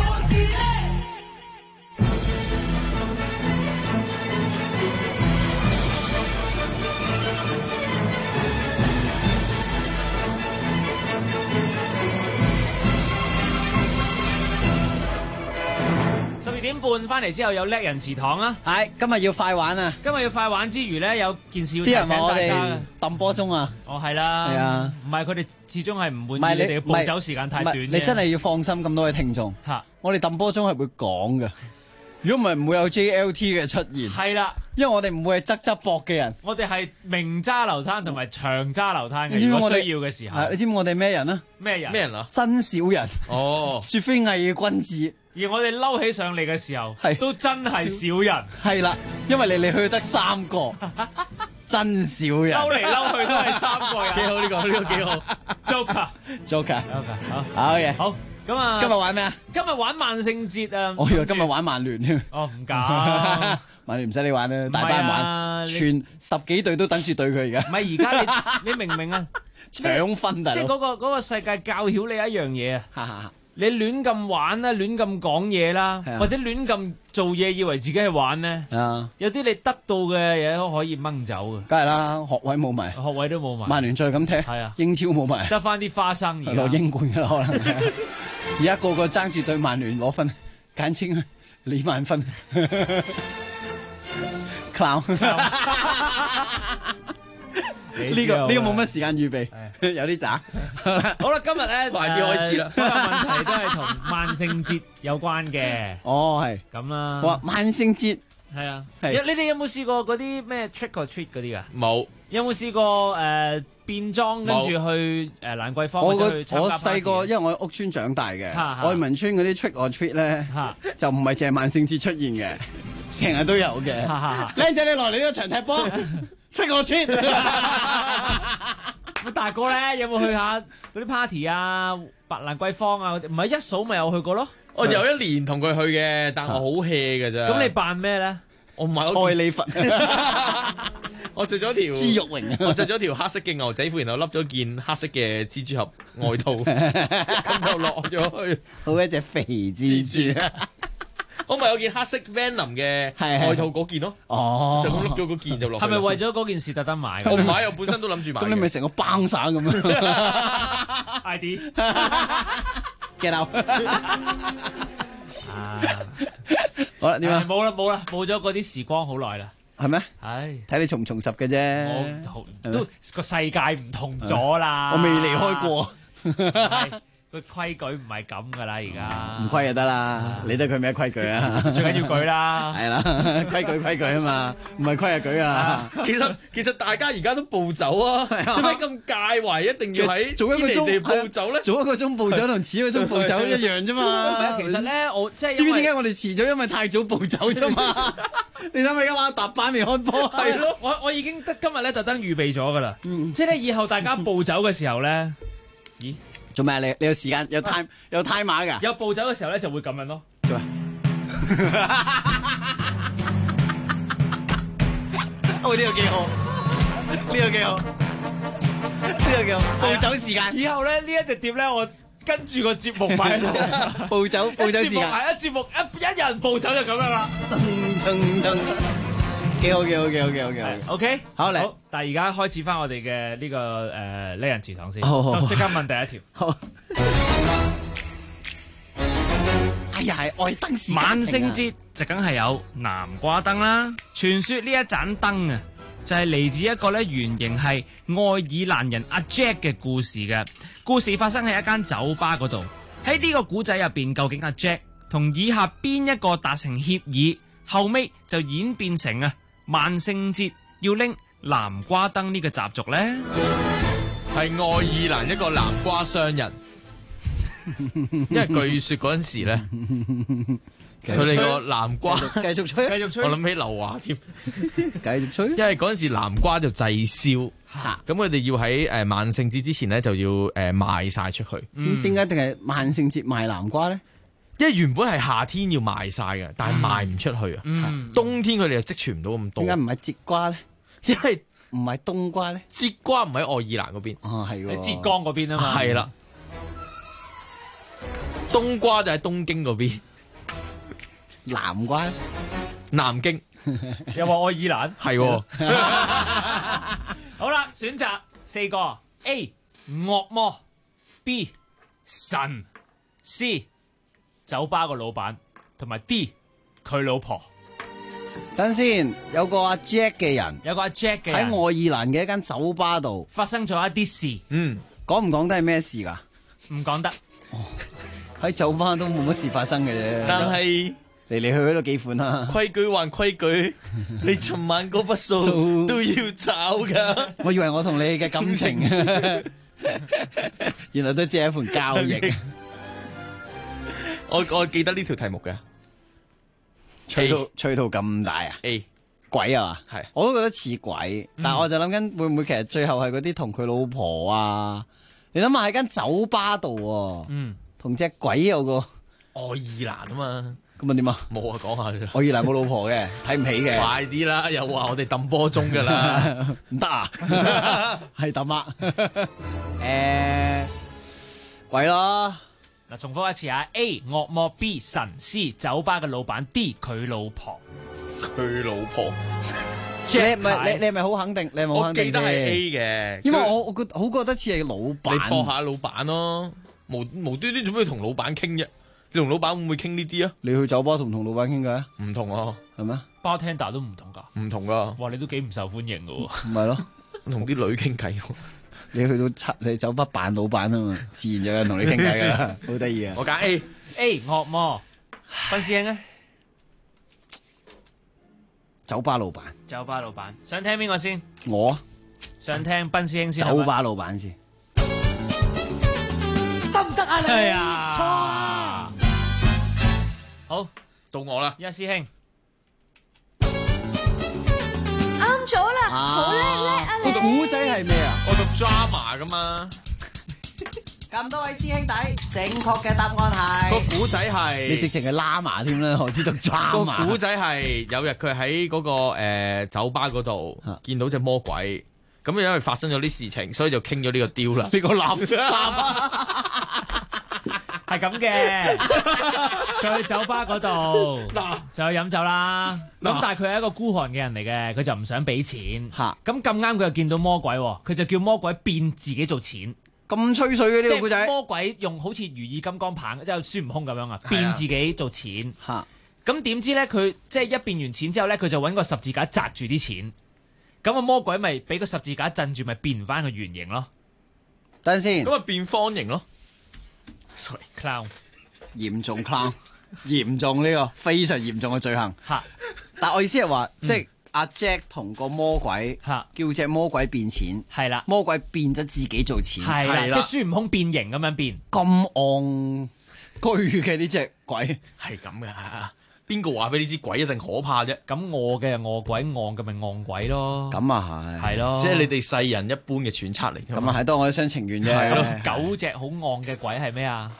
12點半翻嚟之後有叻人祠堂啊！ 係今日要快玩啊！ 今日要快玩之餘咧，有件事要啲人提醒大話我哋家。 揼波鐘啊！ 哦，係啦， 係啊， 唔係佢哋始終係唔滿意你哋嘅步走時間太短啫。 你真係要放心咁多位聽眾，我哋揼波鐘係會講嘅。如果唔係，唔會有 JLT 嘅出現。 係啦， 因為我哋唔會係側側膊嘅人。 我哋係明揸流灘同埋長揸流灘嘅。 你知唔知我哋需要嘅時候？ 你知唔知我哋咩人啊？ 咩人啊？ 真小人。 哦， 絕非偽君子。 而我哋嬲起上嚟嘅時候，都真係小人。 係啦，因為嚟嚟去去得3個。真小人， 嬲嚟嬲去都係3個人。 幾好呢個，呢個幾好。Joker，好嘅， 好。咁啊， 今日玩咩啊？ 今日玩萬聖節啊！ 我以為今日玩曼聯添。 哦，唔搞， 曼聯唔使你玩啦，大班人玩，全10幾隊都等住對佢而家。 唔係而家你明唔明啊？ 搶分大佬， 即係嗰個世界教曉你一樣嘢啊！你亂咁玩啦，亂咁講嘢啦，或者亂咁做嘢，以為自己係玩咧。有啲你得到嘅嘢都可以掹走嘅。 梗係啦，學位冇埋， 學位都冇埋。 曼聯再咁踢，英超冇埋， 得翻啲花生而攞英冠嘅可能。而家個個爭住對曼聯攞分，簡稱李萬分。Clown。呢個冇乜時間預備，有啲渣。 好啦，今日咧快啲開始啦。 所有問題都係同萬聖節有關嘅。 哦，係咁啦。 哇，萬聖節係啊，你哋有冇試過嗰啲咩 trick or treat 嗰啲噶？ 冇。 有冇試過變裝跟住去蘭桂坊？ 我去參加我細個，因為我喺屋村長大嘅，愛民村嗰啲 trick or treat 咧，就唔係淨係萬聖節出現嘅，成日都有嘅。靚仔，你來呢個場踢波 trick or treat。 咁大哥咧，有冇去下嗰啲 party 啊？蘭桂坊啊？唔係一數咪有去過咯？ 我有一年同佢去嘅，但我好 hea 嘅咋。 咁你扮咩咧？ 我唔係蔡李佛。 我着咗條豬肉榮， 我着咗條黑色嘅牛仔褲，然後笠咗件黑色嘅蜘蛛俠外套，咁就落咗去。 好一隻肥蜘蛛啊！ 我咪有件黑色 Venom 嘅外套嗰件咯。哦，就咁笠咗嗰件就落去。 係咪為咗嗰件事特登買？ 我唔買，我本身都諗住買。 咁你咪成個崩散咁樣 ？ID get out。好啦，點啊？ 冇啦，冇咗嗰啲時光好耐啦。 係咩？ 唉， 睇你重唔重拾嘅啫。 都個世界唔同咗啦。 我未離開過。 個規矩唔係咁噶啦，而家唔規就得啦。理得佢咩規矩啊？ 最緊要舉啦。 係啦，規矩啊嘛，唔係規就舉啊。 其實大家而家都暴走啊，做咩咁介懷一定要喺做一個鐘暴走咧？ 做一個鐘暴走同遲一個鐘暴走一樣啫嘛。 其實咧，我即係知唔知點解我哋遲咗？因為太早暴走啫嘛。你諗下而家話搭班未開波？ 係咯，我已經今日咧特登預備咗噶啦。即係咧，以後大家暴走嘅時候咧，咦？ 做咩？你有時間有 time 碼㗎？ 有暴走嘅時候咧，就會咁樣咯。 做咩？哦，呢個幾好，呢個幾好，呢個幾好。暴走時間。 以後咧呢一隻碟咧，我跟住個節目擺喺度。 暴走時間。 係節目一人暴走就咁樣啦。 幾好。 OK， 好嚟。 但係而家開始翻我哋嘅呢個呢人祠堂先。 好， 即刻問第一條。 好。哎呀，係愛燈時間。 萬聖節就梗係有南瓜燈啦。傳說呢一盞燈啊，就係嚟自一個咧原型係愛爾蘭人阿 Jack 嘅故事嘅。故事發生喺一間酒吧嗰度。喺呢個古仔入邊，究竟阿 Jack 同以下邊一個達成協議，後尾就演變成啊萬聖節要拎南瓜燈呢個習俗咧？ 係愛爾蘭一個南瓜商人。因為據說嗰陣時咧，佢哋個南瓜繼續吹， 我諗起劉華添， 繼續吹。 因為嗰陣時南瓜就滯銷，咁佢哋要喺萬聖節之前咧就要賣晒出去。 咁點解定係萬聖節賣南瓜咧？ 因為原本係夏天要賣晒嘅，但係賣唔出去啊。冬天佢哋又積存唔到咁多。 點解唔係節瓜咧？因為唔係冬瓜咧？ 節瓜唔喺愛爾蘭嗰邊， 哦係喎， 喺浙江嗰邊啊嘛。 係啦。冬瓜就喺東京嗰邊， 南瓜南京， 又話愛爾蘭， 係。 好啦，選擇4個 ：A 惡魔 ，B 神 ，C 酒吧個老闆，同埋 D 佢老婆。 等先，有個阿 Jack 嘅人， 喺愛爾蘭嘅一間酒吧度發生咗一啲事。 講唔講得係咩事㗎？ 唔講得。 喺酒吧都冇乜事發生嘅啫， 但係嚟嚟去去都幾款啦。 規矩還規矩，你尋晚嗰筆數都要找噶。 我以為我同你嘅感情，原來都只係一盤交易。 我記得呢條題目嘅， 吹到咁大啊 ！A 鬼啊嘛， 係我都覺得似鬼，但係我就諗緊會唔會其實最後係嗰啲同佢老婆啊？你諗下喺間酒吧度，同隻鬼有個愛爾蘭啊嘛， 咁啊點啊？ 冇啊，講下啫。 愛爾蘭個老婆嘅，睇唔起嘅。 快啲啦，又話我哋揼波鐘噶啦， 唔得啊，係揼啊。鬼咯。 嗱，重複一次啊 ：A 惡魔 ，B 神 ，C 酒吧嘅老闆 ，D 佢老婆。 佢老婆。 你係咪好肯定？你係咪好肯定？ 我記得係 A 嘅， 因為我好覺得似係老闆。 你搏下老闆咯，無端端做咩同老闆傾啫？你同老闆會唔會傾呢啲啊？ 你去酒吧同老闆傾偈？ 唔同啊， 係咩 ？Bartender 都唔同噶， 唔同噶。 哇，你都幾唔受歡迎噶喎。 唔係咯， 同啲女傾偈。 你去到你酒吧扮老闆啊嘛，自然有人同你傾偈噶啦，好得意啊！ 我揀 A 惡魔，分師兄啊。 酒吧老闆。 酒吧老闆，想聽邊個先？ 我想聽賓師兄先。 酒吧老闆先。 得唔得啊你？ 係啊，錯啊！好， 到我啦， 一師兄。 啱咗啦，好叻啊你！ 個古仔係咩啊？ 我讀 drama 噶嘛。 咁多位師兄弟，正確嘅答案係個古仔係你直情係喇嘛添啦，我知道 drama。 個古仔係有日佢喺嗰個酒吧嗰度見到隻魔鬼，咁因為發生咗啲事情，所以就傾咗呢個雕啦。 呢個垃圾係咁嘅，佢去酒吧嗰度就去飲酒啦。咁但係佢係一個孤寒嘅人嚟嘅，佢就唔想俾錢。咁咁啱佢又見到魔鬼，佢就叫魔鬼變自己做錢。 咁吹水嘅呢個故仔， 魔鬼用好似如意金剛棒，即係孫悟空咁樣啊，變自己做錢。咁點知咧？佢即係一變完錢之後咧，佢就揾個十字架擲住啲錢。咁個魔鬼咪俾個十字架鎮住，咪變唔翻個圓形咯。 等陣先， 咁啊變方形咯。 Sorry， clown， 嚴重 clown， 嚴重呢個非常嚴重嘅罪行。但我意思係話，即係阿 Jack 同個魔鬼叫隻魔鬼變錢， 係啦， 魔鬼變咗自己做錢， 係啦，即係孫悟空變形咁樣變。 咁戇居嘅呢隻鬼係咁噶。邊個話俾你知鬼一定可怕啫？ 咁餓嘅餓鬼，戇嘅咪戇鬼咯。 咁啊係咯， 即係你哋世人一般嘅揣測嚟。 咁啊係，當我一廂情願啫。 係咯，九隻好戇嘅鬼係咩啊？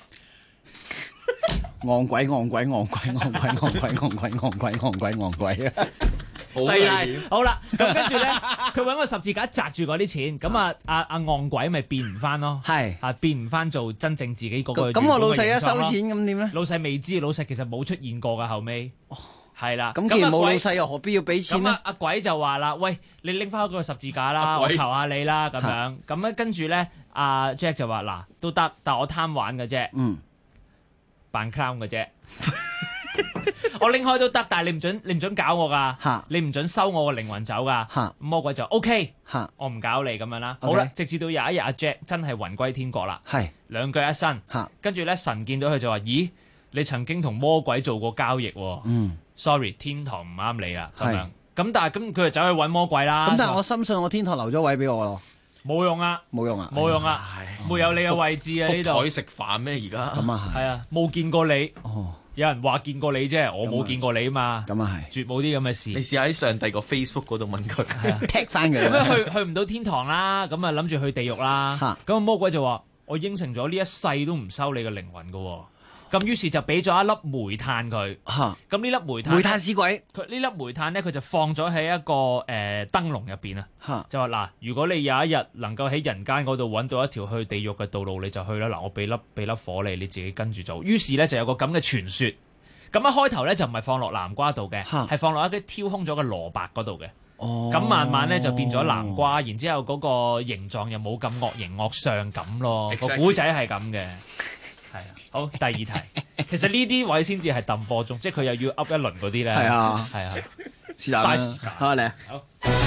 戇鬼戇鬼戇鬼戇鬼戇鬼戇鬼戇鬼戇鬼戇鬼啊！ 好啦，咁跟住咧，佢揾個十字架擲住嗰啲錢，咁阿戇鬼咪變唔翻咯， 係變唔翻做真正自己嗰個。 咁我老細一收錢咁點咧？ 老細未知，老細其實冇出現過噶，後尾係啦。 咁既然冇老細，又何必要俾錢咧？ 咁阿鬼就話啦：喂，你拎翻嗰個十字架啦，我求下你啦，咁樣。咁咧跟住咧，阿 Jack 就話：嗱，都得，但我貪玩嘅啫，扮 clown 嘅啫。我拎開都得，但係你唔准搞我噶，你唔准收我個靈魂走噶。魔鬼就 OK，我唔搞你咁樣啦。好啦，直至到有一日阿 Jack 真係魂歸天國啦，兩腳一伸，跟住咧神見到佢就話：咦，你曾經同魔鬼做過交易，sorry， 天堂唔啱你啦咁樣。咁但係咁佢就走去揾魔鬼啦。 咁但係我深信我天堂留咗位俾我咯。 冇用啊！ 冇用啊！ 冇用啊！沒有你嘅位置啊！呢度台食飯咩？而家咁啊係啊，冇見過你。有人話見過你啫，我冇見過你啊嘛。 咁啊係， 絕冇啲咁嘅事。 你試下喺上帝個 Facebook 嗰度問佢， 踢翻佢。 咁樣去唔到天堂啦，咁啊諗住去地獄啦。咁啊魔鬼就話：我應承咗呢一世都唔收你嘅靈魂噶。咁於是就俾咗一粒煤炭佢。咁呢粒煤炭屎鬼。 佢呢粒煤炭咧，佢就放咗喺一個燈籠入邊啊。就話嗱，如果你有一日能夠喺人間嗰度揾到一條去地獄嘅道路，你就去啦。嗱，我俾粒火你，你自己跟住做。於是咧就有個咁嘅傳說。咁一開頭咧就唔係放落南瓜度嘅，係放落一啲挑空咗嘅蘿蔔嗰度嘅。咁慢慢咧就變咗南瓜，然之後嗰個形狀又冇咁惡形惡相咁咯。個古仔係咁嘅。係啊，好，第二題，其實呢啲位先至係揼波鐘，即係佢又要噏一輪嗰啲咧。 係啊， 係啊， 是但啦。 嘥時間。 好嚟。 好。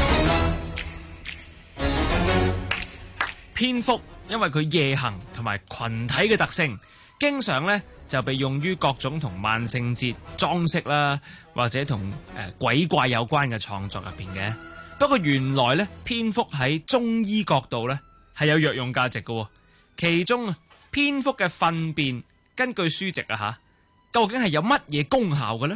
蝙蝠因為佢夜行同埋群體嘅特性，經常咧就被用於各種同萬聖節裝飾啦，或者同鬼怪有關嘅創作入邊嘅。不過原來咧，蝙蝠喺中醫角度咧係有藥用價值嘅。其中啊，蝙蝠嘅糞便根據書籍啊吓，究竟係有乜嘢功效嘅咧？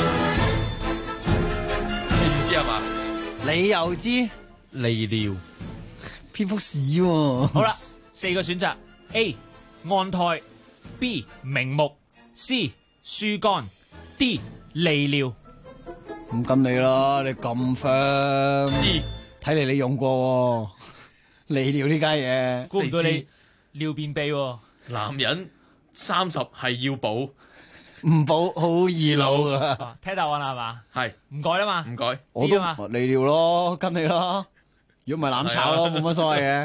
你唔知係嘛？ 你又知？ 利尿。 蝙蝠屎喎。 好啦，4個選擇 ：A. 按胎 B. 明目 C. 疏肝 D. 利尿。 咁跟你啦，你咁 friend，睇嚟你用過利尿呢家嘢， 估唔到你尿便秘喎。 男人30係要補， 唔補好易老噶。 聽答案啦係嘛？ 係唔改啦嘛？ 唔改， 我都利尿咯，跟你咯。如果唔係攬炒咯，冇乜所謂嘅。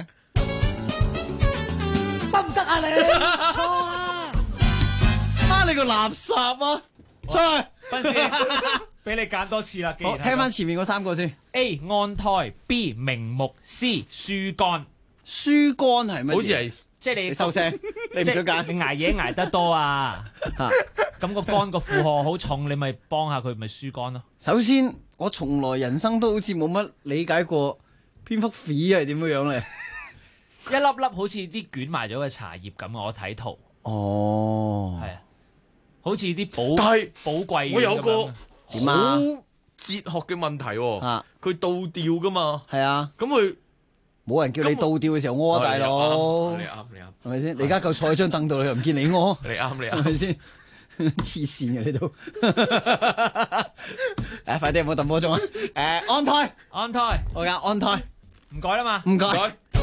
得唔得啊你？錯啊！ 你個垃圾啊！出去， 斌師，俾你揀多次啦。 好，聽翻前面嗰3個先。 A. 按胎 B. 明目 C. 疏肝。 疏肝係乜嘢？ 好似係即係你收聲，你唔准揀。 你捱夜捱得多啊，咁個肝個負荷好重，你咪幫下佢，咪疏肝咯。 首先， 我從來人生都好似冇乜理解過蝙蝠屎係點樣咧？ 一粒粒好似啲捲埋咗嘅茶葉咁，我睇圖。 哦， 係啊，好似啲寶貴嘅。 我有個好哲學嘅問題喎，佢倒吊噶嘛？ 係啊， 咁佢冇人叫你倒吊嘅時候屙啊，大佬。 你啱， 係咪先？你而家夠坐喺張凳度，你又唔見你屙？ 你啱， 係咪先？黐線嘅你都。誒，快啲唔好揼波鐘啊！安胎，好噶，安胎， 唔改啦嘛， 唔改。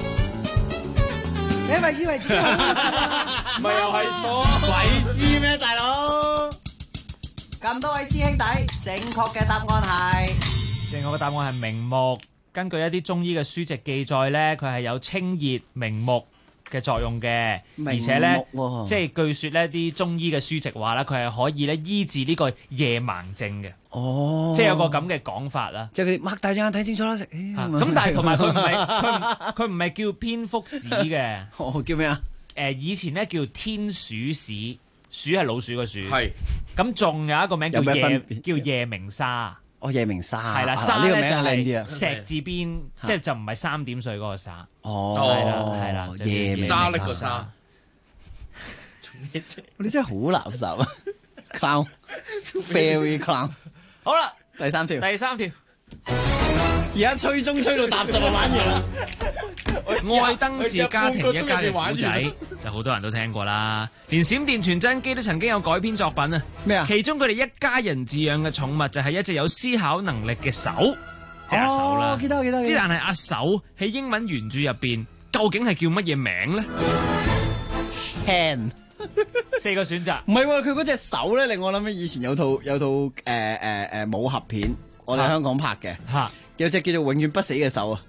你係咪以為自己好笑啊？ 唔係又係錯， 鬼知咩，大佬？ 咁多位師兄弟，正確嘅答案係？ 正確嘅答案係明目。根據一啲中醫嘅書籍記載咧，佢係有清熱明目嘅作用嘅，而且咧，即係據說呢啲中醫嘅書籍話咧，佢係可以咧醫治呢個夜盲症嘅。 哦， 即係有個咁嘅講法啦。 即係佢擘大隻眼睇清楚啦，食。 咁但係同埋佢唔係叫蝙蝠屎嘅。 哦，叫咩啊？ 以前咧叫天鼠屎，鼠係老鼠個鼠。 係。 咁仲有一個名叫叫夜明沙。 哦，夜明沙係啦，沙呢個名就靚啲啊， 石字邊，即係就唔係3點水嗰個沙。 哦， 係啦， 夜明沙礫個沙。 做咩啫？你真係好垃圾啊 ！Clown，very clown。 好啦， 第三條。而家吹鐘吹到踏實就玩完啦。 愛登士家庭一家嘅古仔就好多人都聽過啦，連閃電傳真機都曾經有改編作品啊。 咩啊？ 其中佢哋一家人飼養嘅寵物就係一隻有思考能力嘅手，即係阿手啦。 記得。 之但係阿手喺英文原著入邊究竟係叫乜嘢名咧 ？Hand。 4個選擇。 唔係喎，佢嗰隻手咧令我諗起以前有套武俠片，我哋香港拍嘅。有隻叫做永遠不死嘅手啊！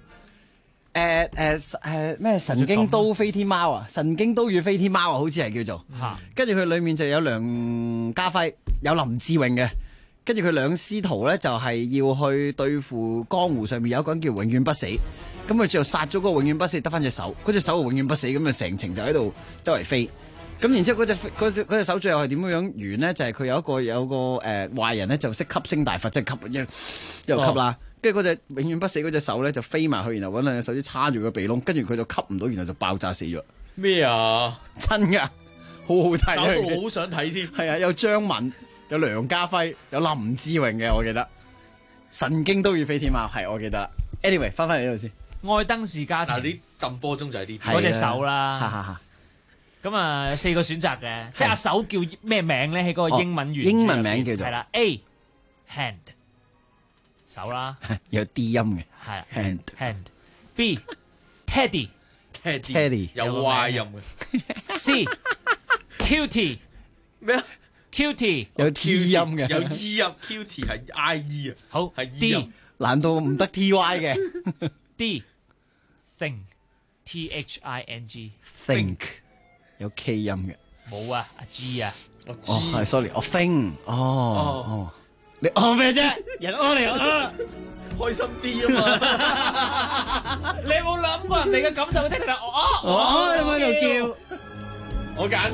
咩神經刀飛天貓啊？神經刀與飛天貓啊，好似係叫做。跟住佢裏面就有梁家輝，有林志穎嘅。跟住佢兩師徒咧，就係要去對付江湖上面有一個人叫永遠不死。咁佢最後殺咗嗰個永遠不死，得翻隻手。嗰隻手永遠不死，咁啊成程就喺度周圍飛。咁然之後嗰隻手最後係點樣完咧？就係佢有個壞人咧，就識吸星大法，即係吸一路吸啦。跟住嗰隻永遠不死嗰隻手咧，就飛埋去，然後揾兩隻手指叉住個鼻窿，跟住佢就吸唔到，然後就爆炸死咗。 咩啊？ 真噶，好好睇， 搞到我好想睇添。 係啊，有張敏，有梁家輝，有林志穎嘅，我記得。神經刀與飛天貓係我記得。Anyway， 翻嚟呢度先。 愛登士家庭。 嗱，你揼波鐘就係呢嗰隻手啦。咁啊，4個選擇嘅，即係阿手叫咩名咧？喺嗰個英文英文名叫做係啦 ，A hand 手啦， 有 D 音嘅， 係 hand。B teddy 有 Y 音嘅。 C cutie 咩啊 ？cutie 有 T 音嘅， 有 T 音 ，cutie 係 IE 啊。 好係 D， 難道唔得 TY 嘅 ？D think THING think。有 K 音嘅， 冇啊，阿 G 啊， 係 sorry， 我 think，你咩啫？人嚟開心啲啊嘛！ 你有冇諗過人哋嘅感受？聽佢哋你喺度叫， 我揀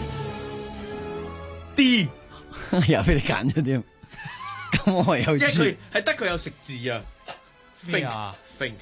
D， 又俾你揀咗添，咁我又即係佢係得佢有食字啊 ，think，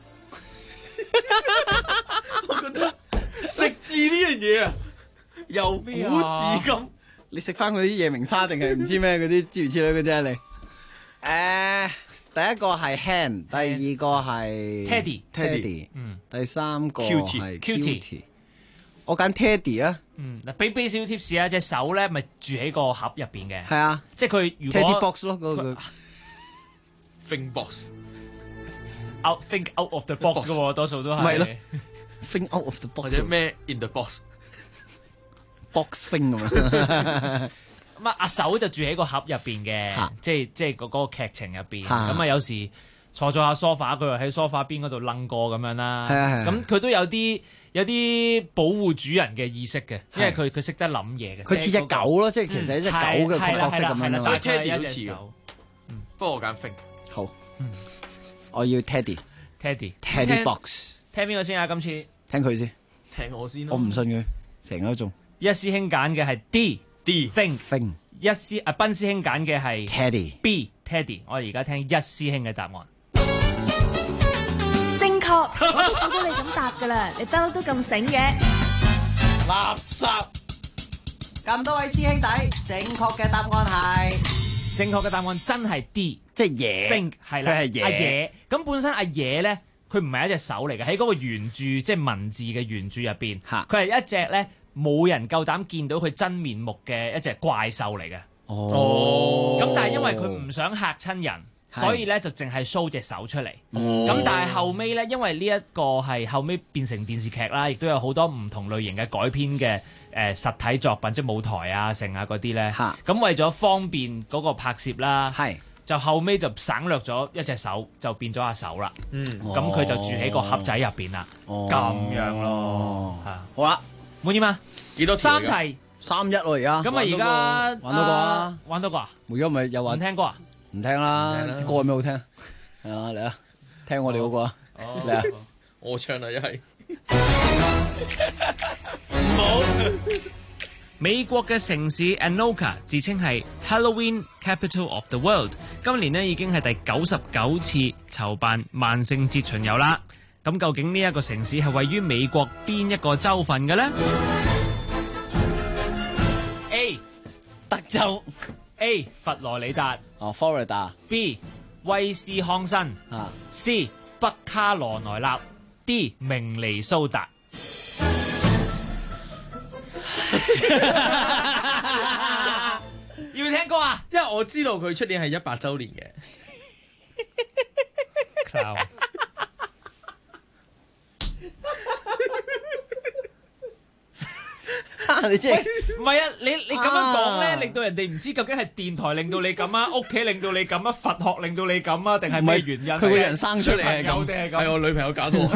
我覺得食字呢樣嘢啊。由古至今， 你食翻嗰啲夜明沙定係唔知咩嗰啲諸如此類嗰啲啊？你第一個係 hand， 第二個係 teddy， 第三個係 cutie。我揀 teddy 啊。 嗱，俾少少 tips 啊，隻手咧咪住喺個盒入邊嘅。 係啊， 即係佢如果 teddy box 咯，嗰個 think box think out of the box 嘅喎，多數都係。 咪咯 think out of the box 或者咩 in the box。 box thing 咁啊， 咁阿手就住喺個盒入邊嘅，即係嗰個劇情入邊。咁啊有時坐咗下 sofa， 佢又喺 sofa 邊嗰度楞過咁樣啦。咁佢都有啲保護主人嘅意識嘅，因為佢識得諗嘢嘅。 佢似隻狗咯，即係其實係隻狗嘅角色咁樣咯。 所以 Teddy 好似，不過我揀 think。 好，我要 Teddy box。 聽邊個先啊？今次聽佢先， 聽我先。 我唔信佢，成個都中。 一師兄揀嘅係 D think。 賓師兄揀嘅係 Teddy B Teddy， 我哋而家聽一師兄嘅答案。 正確，我都估到你咁答噶啦，你都咁醒嘅。 垃圾！咁多位師兄弟，正確嘅答案係正確嘅答案真係 D， 即係嘢。 Think 係啦， 佢係嘢。 阿爺咁本身阿爺咧，佢唔係一隻手嚟嘅，喺嗰個原著即係文字嘅原著入邊，佢係一隻咧冇人夠膽見到佢真面目嘅一隻怪獸嚟嘅。 哦， 咁但係因為佢唔想嚇親人，所以咧就淨係 show 隻手出嚟。咁但係後尾咧，因為呢一個係後尾變成電視劇啦，亦都有好多唔同類型嘅改編嘅實體作品，即係舞台啊、成啊嗰啲咧。咁為咗方便嗰個拍攝啦，就後尾就省略咗一隻手，就變咗阿手啦。咁佢就住喺個盒仔入邊啦。咁樣咯。 好啦， 滿意嗎？ 幾多 3題 ？3-1喎而家。 咁啊而家玩多個啊？ 玩多個啊？ 而家咪又玩？ 唔聽歌啊？ 唔聽啦，啲歌有咩好聽？係啊，嚟啊，聽我哋嗰個啊，嚟啊， 我唱啦，一係。 美國嘅城市 Anoka 自稱係 Halloween Capital of the World， 今年呢已經係第99次籌辦萬聖節巡遊啦。咁究竟呢一個城市係位於美國邊一個州份嘅呢？ A 德州 A 佛羅里達 Florida B 威斯康辛C 北卡羅來納 D 明尼蘇達。要唔要聽歌啊？ 因為我知道佢出年係100週年嘅。 你知唔係啊？你咁樣講咧，令到人哋唔知究竟係電台令到你咁啊，屋企令到你咁啊，佛學令到你咁啊，定係咩原因？ 佢個人生出嚟係咁， 係我女朋友搞到我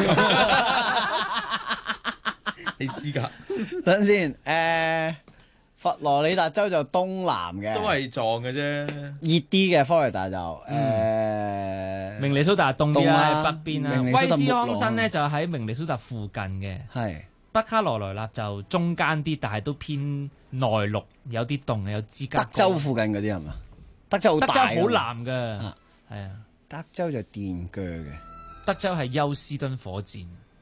咁。你知㗎？ 等陣先，佛羅里達州就東南嘅， 都係撞嘅啫。 熱啲嘅 Florida 就明尼蘇達東啲啦，喺北邊啦。威斯康辛咧就喺明尼蘇達附近嘅。 係。 北卡羅來納就中間啲，但係都偏內陸，有啲凍，有芝加哥。 德州附近嗰啲係嘛？德州好大。 德州好南㗎，係啊。 德州就電鋸嘅。 德州係休斯敦火箭。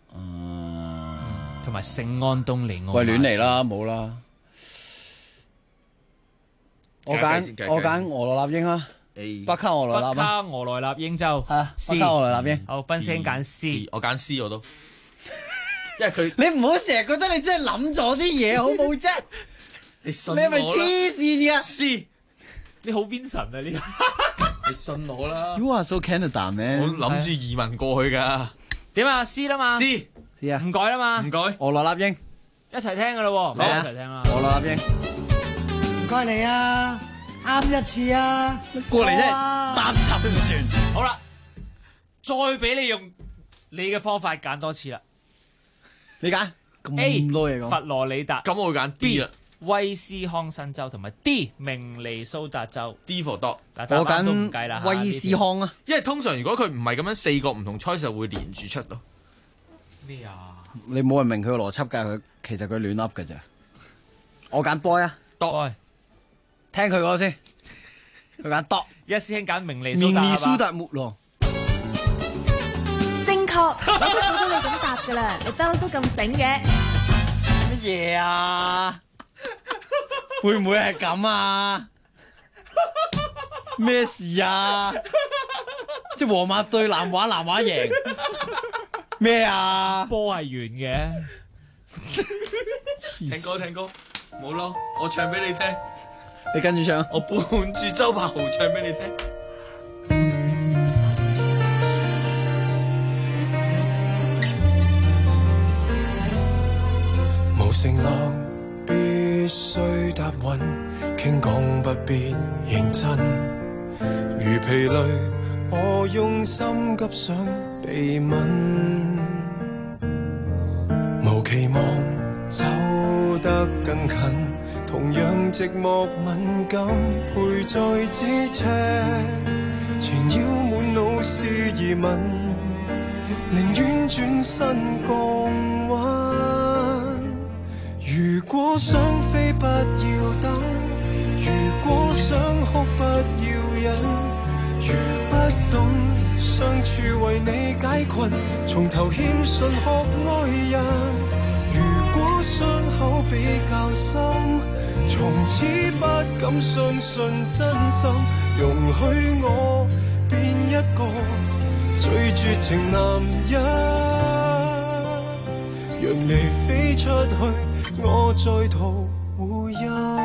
同埋聖安東尼奧。 喂，亂嚟啦，冇啦。我揀俄羅納英啦。北卡俄羅納。 北卡俄羅納英州。 北卡俄羅納英。 好，斌聲揀 C， 我揀 C 我都。因為佢， 你唔好成日覺得你真係諗咗啲嘢，好冇啫？ 你信我啦？ 你係咪黐線噶？ C， 你好 Vincent 啊呢個，你信我啦。 You are so Canada 咩？ 我諗住移民過去噶。 點啊 ？C 啦嘛 ？C 啊， 唔改啦嘛？ 唔改。 俄羅納英， 一齊聽噶啦，好，一齊聽啦。 俄羅納英， 唔該你啊，啱一次啊， 過嚟啫，搭插都唔算。 好啦，再俾你用你嘅方法揀多次啦。 你揀 A 多嘢講， 佛羅里達， 咁我會揀 D 啦。 威斯康辛州同埋 D 明尼蘇達州 D for dog， 我揀威斯康啊， 因為通常如果佢唔係咁樣4個唔同 choice 就會連住出咯。 咩啊？ 你冇人明佢嘅邏輯㗎，佢其實佢亂噏㗎咋。我揀 boy 啊 ，dog， 聽佢嗰先，佢揀 dog， 一師兄揀明尼蘇達木咯。 我都估到你咁答噶啦，你都咁醒嘅。 乜嘢啊？會唔會係咁啊？咩事啊？即係皇馬對南華，南華贏咩啊？ 波係圓嘅。 聽歌，冇咯，我唱俾你聽。 你跟住唱。 我伴住周柏豪唱俾你聽。 無承諾必須答允，傾講不必認真。如疲累，我用心急想被吻。無期望走得更近，同樣寂寞敏感，陪在咫尺，纏繞滿腦是疑問，寧願轉身降溫。如果想飛不要等，如果想哭不要忍，如不懂相處為你解困，從頭欠信學愛人。如果傷口比較深，從此不敢相信真心，容許我變一個最絕情男人，讓你飛出去，我再圖回音。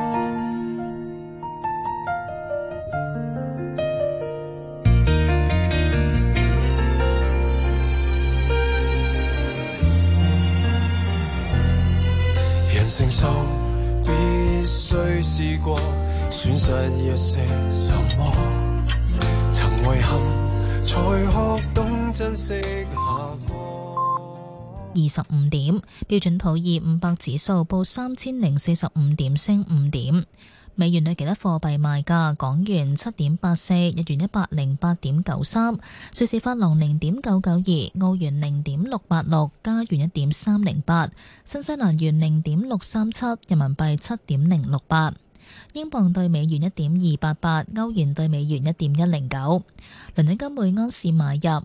人成熟必須試過損失一些什麼，曾遺憾才學懂珍惜下過。 25點，標準普爾500指數報3045點，升5點。美元對其他貨幣賣價：港元7.84，日元108.93，瑞士法郎0.992，澳元0.686，加元1.308，新西蘭元0.637，人民幣7.068。英鎊對美元1.288，歐元對美元1.109。倫敦金每安士買入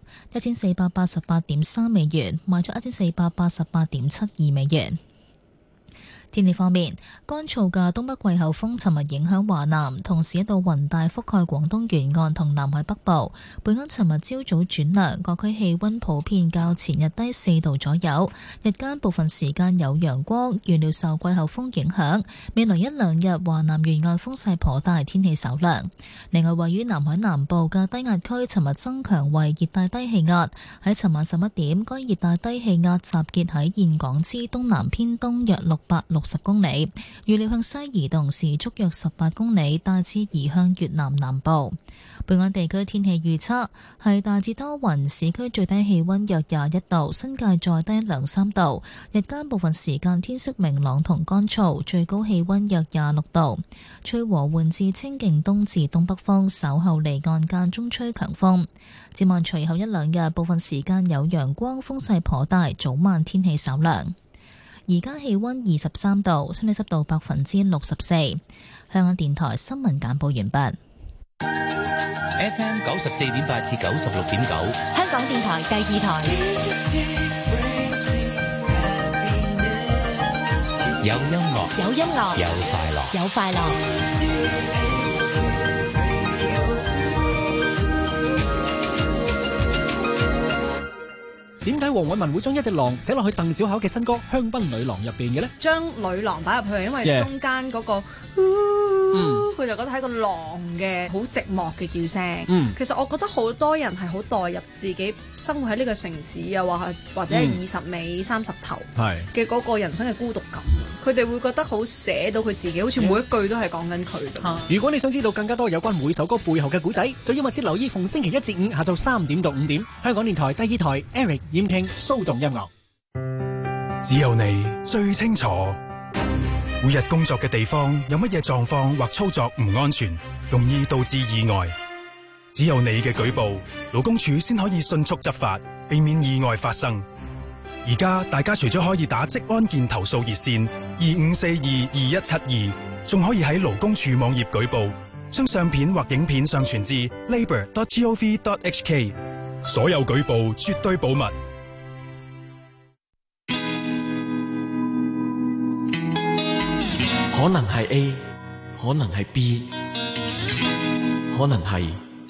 1488.3美元，賣出1488.72美元。天氣方面，乾燥嘅東北季候風尋日影響華南，同時一道雲帶覆蓋廣東沿岸同南海北部。本港尋日朝早轉涼，各區氣溫普遍較前日低4度左右，日間部分時間有陽光。預料受季候風影響，未來一兩日華南沿岸風勢頗大，天氣稍涼。另外，位於南海南部嘅低壓區尋日增強為熱帶低氣壓，喺尋晚11點，該熱帶低氣壓集結喺峴港之東南偏東約660公里，預料向西移動，時速約18公里，大致移向越南南部。本港地區天氣預測係大致多雲，市區最低氣溫約21度，新界再低2-3度。日間部分時間天色明朗同乾燥，最高氣溫約26度。吹和緩至清勁東至東北風，稍後離岸間中吹強風。展望隨後一兩日，部分時間有陽光，風勢頗大，早晚天氣稍涼。而家氣溫23度，相對濕度64%。香港電台新聞簡報完畢。 FM 94.8至96.9， 香港電台第2台。 有音樂， 有音樂， 有快樂， 有快樂。 點解黃偉文會將一隻狼寫落去鄧小巧嘅新歌《香檳女郎》入邊嘅呢？ 將女郎擺入去，因為中間嗰個佢就覺得係個狼嘅好寂寞嘅叫聲。其實我覺得好多人係好代入自己生活喺呢個城市，又或者係20尾30頭嘅嗰個人生嘅孤獨感。佢哋會覺得好寫到佢自己，好似每一句都係講緊佢咁。 如果你想知道更加多有關每首歌背後嘅故仔，就要密切留意逢星期1至5下晝3點到5點，香港電台第2台 Eric 燕聽騷動音樂。 只有你最清楚，每日工作嘅地方有乜嘢狀況或操作唔安全，容易導致意外。只有你嘅舉報，勞工處先可以迅速執法，避免意外發生。而家大家除咗可以打職安健投訴熱線25422172，仲可以喺勞工處網頁舉報，將相片或影片上傳至 labour.gov.hk。所有舉報絕對保密。 可能係 A， 可能係 B， 可能係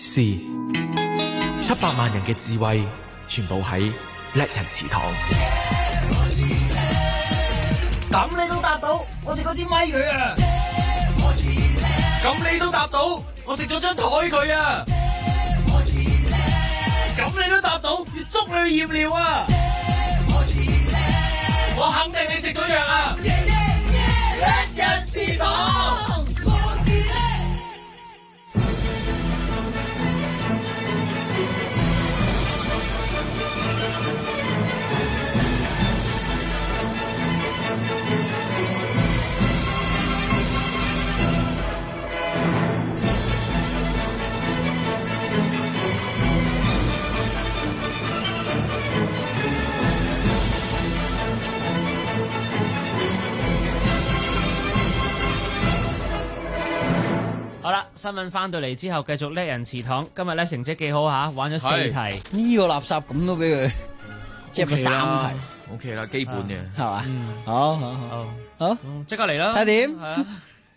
C。700萬人嘅智慧，全部喺叻人祠堂。 咁你都答到，我食咗支咪佢啊！咁你都答到，我食咗張台佢啊！咁你都答到，要捉你去驗尿啊！我肯定你食咗藥啊！叻人祠堂。 新聞翻到嚟之後，繼續叻人祠堂。今日咧成績幾好嚇，玩咗4題。 呢個垃圾咁都俾佢，即係3題。 OK 啦，基本嘅係嘛？好， 即刻嚟啦！ 睇點？ 係啊。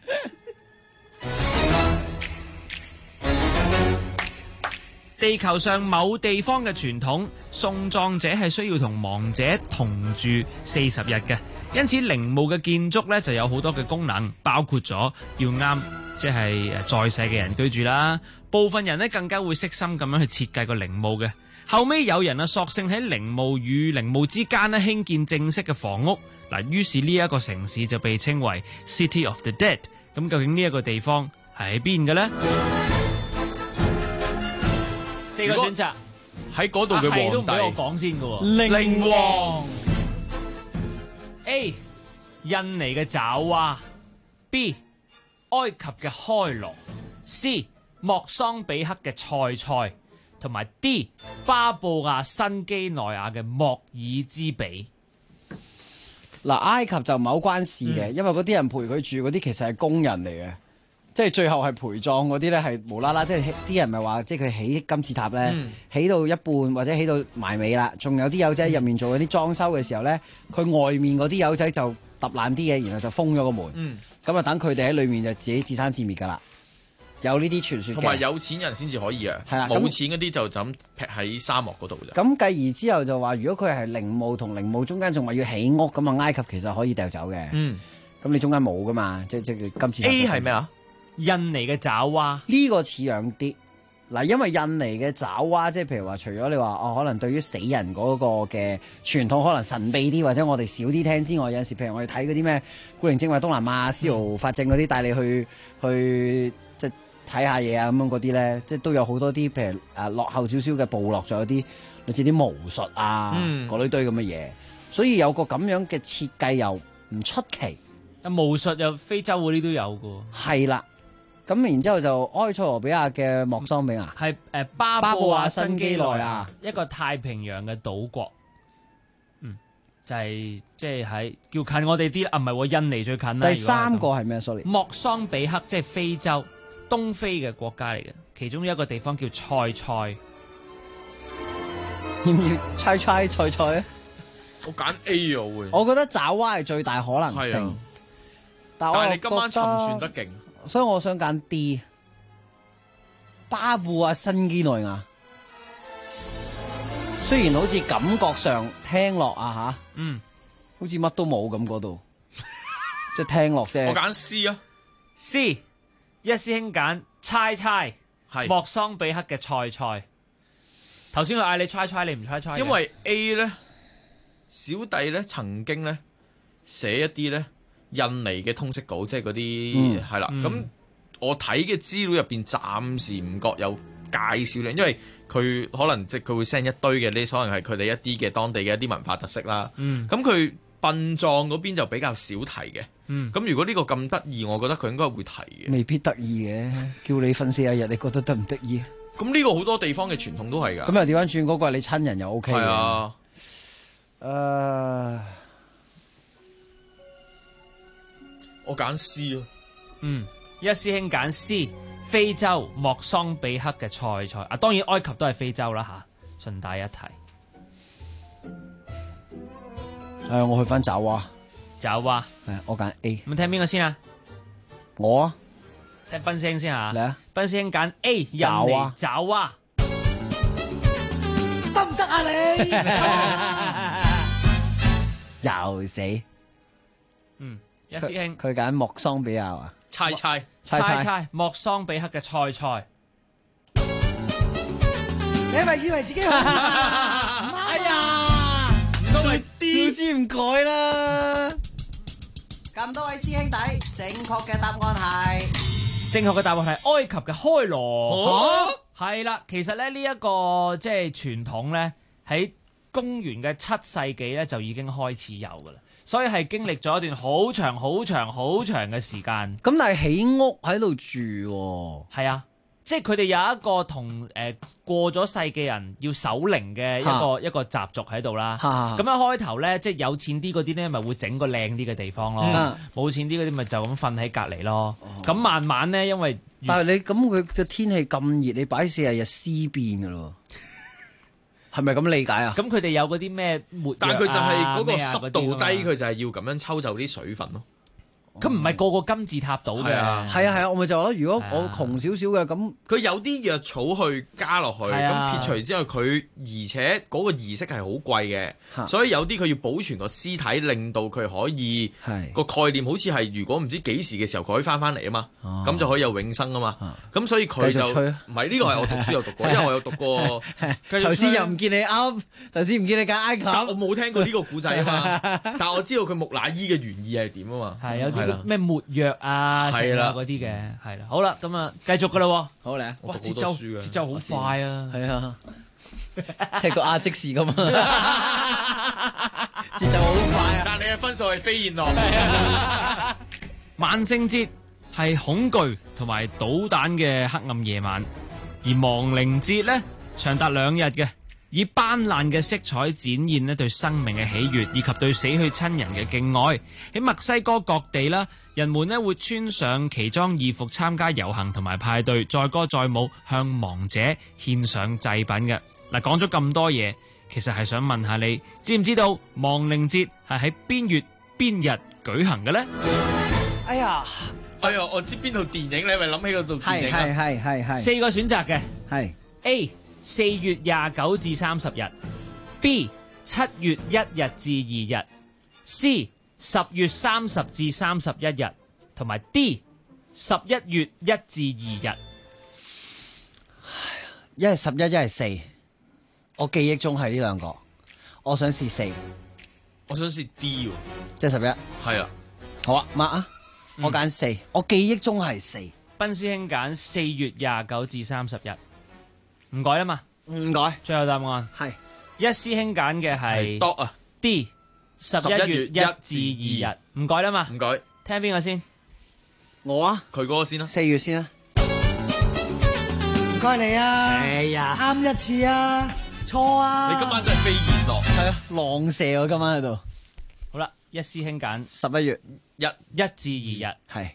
地球上某地方嘅傳統，送葬者係需要同亡者同住40日嘅，因此陵墓嘅建築咧就有好多嘅功能，包括咗要啱即係在世嘅人居住啦。部分人咧更加會悉心咁樣去設計個陵墓嘅。後尾有人索性喺陵墓與陵墓之間咧興建正式嘅房屋，嗱，於是呢一個城市就被稱為 City of the Dead。咁究竟呢一個地方係喺邊嘅呢？4個選擇喺嗰度嘅皇帝都唔俾我講先嘅喎。 寧王 A 印尼嘅爪哇 ，B 埃及嘅開羅 ，C 莫桑比克嘅塞塞，同埋 D 巴布亞新幾內亞嘅莫爾茲比。 嗱，埃及就唔係好關事嘅，因為嗰啲人陪佢住嗰啲其實係工人嚟嘅。即係最後係陪葬嗰啲咧，係無啦啦，即係啲人咪話，即係佢起金字塔咧，起到一半或者起到埋尾啦，仲有啲友仔入面做嗰啲裝修嘅時候咧，佢外面嗰啲友仔就揼爛啲嘢，然後就封咗個門，咁啊等佢哋喺裏面就自己自生自滅噶啦。有呢啲傳說嘅， 同埋有錢人先至可以啊， 係啦， 冇錢嗰啲就咁劈喺沙漠嗰度啫。 咁繼而之後就話，如果佢係陵墓同陵墓中間仲話要起屋，咁啊埃及其實可以掉走嘅。咁你中間冇噶嘛，即係金字塔。 A 係咩啊？ 印尼嘅爪哇呢個似樣啲嗱，因為印尼嘅爪哇，即係譬如話，除咗你話可能對於死人嗰個嘅傳統可能神秘啲，或者我哋少啲聽之外，有陣時譬如我哋睇嗰啲咩古靈精怪東南亞、司徒法正嗰啲，帶你去即係睇下嘢啊咁樣嗰啲咧，即係都有好多啲譬如落後少少嘅部落，仲有啲類似啲巫術啊嗰堆咁嘅嘢，所以有個咁樣嘅設計又唔出奇。 巫術又非洲嗰啲都有㗎。 係啦。咁然之後就埃塞俄比亞嘅莫桑比亞係巴布亞新幾內亞一個太平洋嘅島國，就係即係喺叫近我哋啲唔係喎，印尼最近啦。 第3個係咩 ？sorry， 莫桑比克即係非洲東非嘅國家嚟嘅，其中一個地方叫塞塞。 要唔要猜啊？ 我揀 A 啊會。 我覺得爪哇係最大可能性，但係你今晚沉船得勁。 所以我想揀 D， 巴布亞新幾內亞。雖然好似感覺上聽落啊好似乜都冇咁嗰度，即係聽落啫。 我揀 C 啊 ，C 一師兄揀猜莫桑比克嘅塞塞。頭先佢嗌你猜，你唔猜。 因為 A 咧，小弟咧曾經咧寫一啲咧。印尼嘅通識稿，即係嗰啲係啦。咁我睇嘅資料入邊，暫時唔覺有介紹咧，因為佢可能即係佢會 send 一堆嘅呢，可能係佢哋一啲嘅當地嘅一啲文化特色啦。咁佢殯葬嗰邊就比較少提嘅。咁如果呢個咁得意，我覺得佢應該會提嘅。 未必得意嘅，叫你瞓40日，你覺得得唔得意？ 咁呢個好多地方嘅傳統都係㗎。 咁又調翻轉嗰個係你親人又 OK 嘅。 係啊。我揀 C 啊， 一師兄揀 C， 非洲莫桑比克嘅塞塞啊，當然埃及都係非洲啦吓，順帶一提。 我去翻爪哇， 係我揀 A。 咁聽邊個先啊？ 我啊， 聽賓師兄先吓。 嚟啊， 賓師兄揀 A， 印尼爪哇， 得唔得啊你？ 又死。 一師兄佢揀莫桑比亞啊， 猜莫桑比克嘅塞塞。 你係咪以為自己好？哎呀， 唔通係 D？ 照知唔改啦。 咁多位師兄弟，正確嘅答案係埃及嘅開羅。係啦，其實咧呢一個即係傳統咧，喺公元嘅7世紀咧就已經開始有噶啦。所以係經歷咗一段好長嘅時間。 咁但係起屋喺度住喎。 係啊， 即係佢哋有一個同過咗世嘅人要守靈嘅一個習俗喺度啦。咁一開頭咧，即係有錢啲嗰啲咧，咪會整個靚啲嘅地方咯。冇錢啲嗰啲咪就咁瞓喺隔離咯。咁慢慢咧，因為但係你咁佢嘅天氣咁熱，你擺40日屍變㗎咯。係咪咁理解啊？ 咁佢哋有嗰啲咩沒藥啊？ 但係佢就係嗰個濕度低， 佢就係要咁樣抽走啲水分咯。 佢唔係個個金字塔到嘅。 係啊，我咪就話咯，如果我窮少少嘅咁， 佢有啲藥草去加落去，咁撇除之後佢，而且嗰個儀式係好貴嘅，所以有啲佢要保存個屍體，令到佢可以個概念好似係如果唔知幾時嘅時候佢可以翻嚟啊嘛，咁就可以有永生啊嘛。咁所以佢就唔係呢個係我讀書有讀過，因為我有讀過。 頭先又唔見你啱，頭先唔見你揀埃及， 我冇聽過呢個古仔啊嘛，但係我知道佢木乃伊嘅原意係點啊嘛。 係有啲咩沒藥啊，係啦嗰啲嘅，係啦。好啦，咁啊繼續噶啦。 好嚟， 哇，節奏好快啊！ 係啊，踢到阿即士咁啊，節奏好快啊！ 但你嘅分數係飛燕諾。 萬聖節係恐懼同埋搗蛋嘅黑暗夜晚，而亡靈節咧長達2日嘅。以斑斕嘅色彩展現咧對生命嘅喜悅，以及對死去親人嘅敬愛。喺墨西哥各地啦，人們咧會穿上奇裝異服參加遊行同埋派對，載歌載舞向亡者獻上祭品嘅。嗱，講咗咁多嘢，其實係想問下你，知唔知道亡靈節係喺邊月邊日舉行嘅咧？ 哎呀， 我知邊套電影，你係咪諗起嗰套電影啊？ 係 4個選擇嘅， 係 A 4月29至30日 ，B 7月1日至2日 ，C 10月30至31日，同埋 D 11月1至2日。 一係11，一係4，我記憶中係呢2個，我想試4， 我想試 D 喎， 即係11。 係啊， 好啊，抹啊，我揀4，我記憶中係4。 賓師兄揀4月29至30日。唔改啦嘛， 唔改。 最後答案係一師兄揀嘅係 D 11月1至2日，唔改啦嘛， 唔改。 聽邊個先？ 我啊， 佢嗰個先啦 ，4月先啦。 唔該你啊， 哎呀， 啱一次啊，錯啊。 你今晚真係飛燕諾， 係啊，狼射我今晚喺度。 好啦，一師兄揀 11月 1至2日， 係。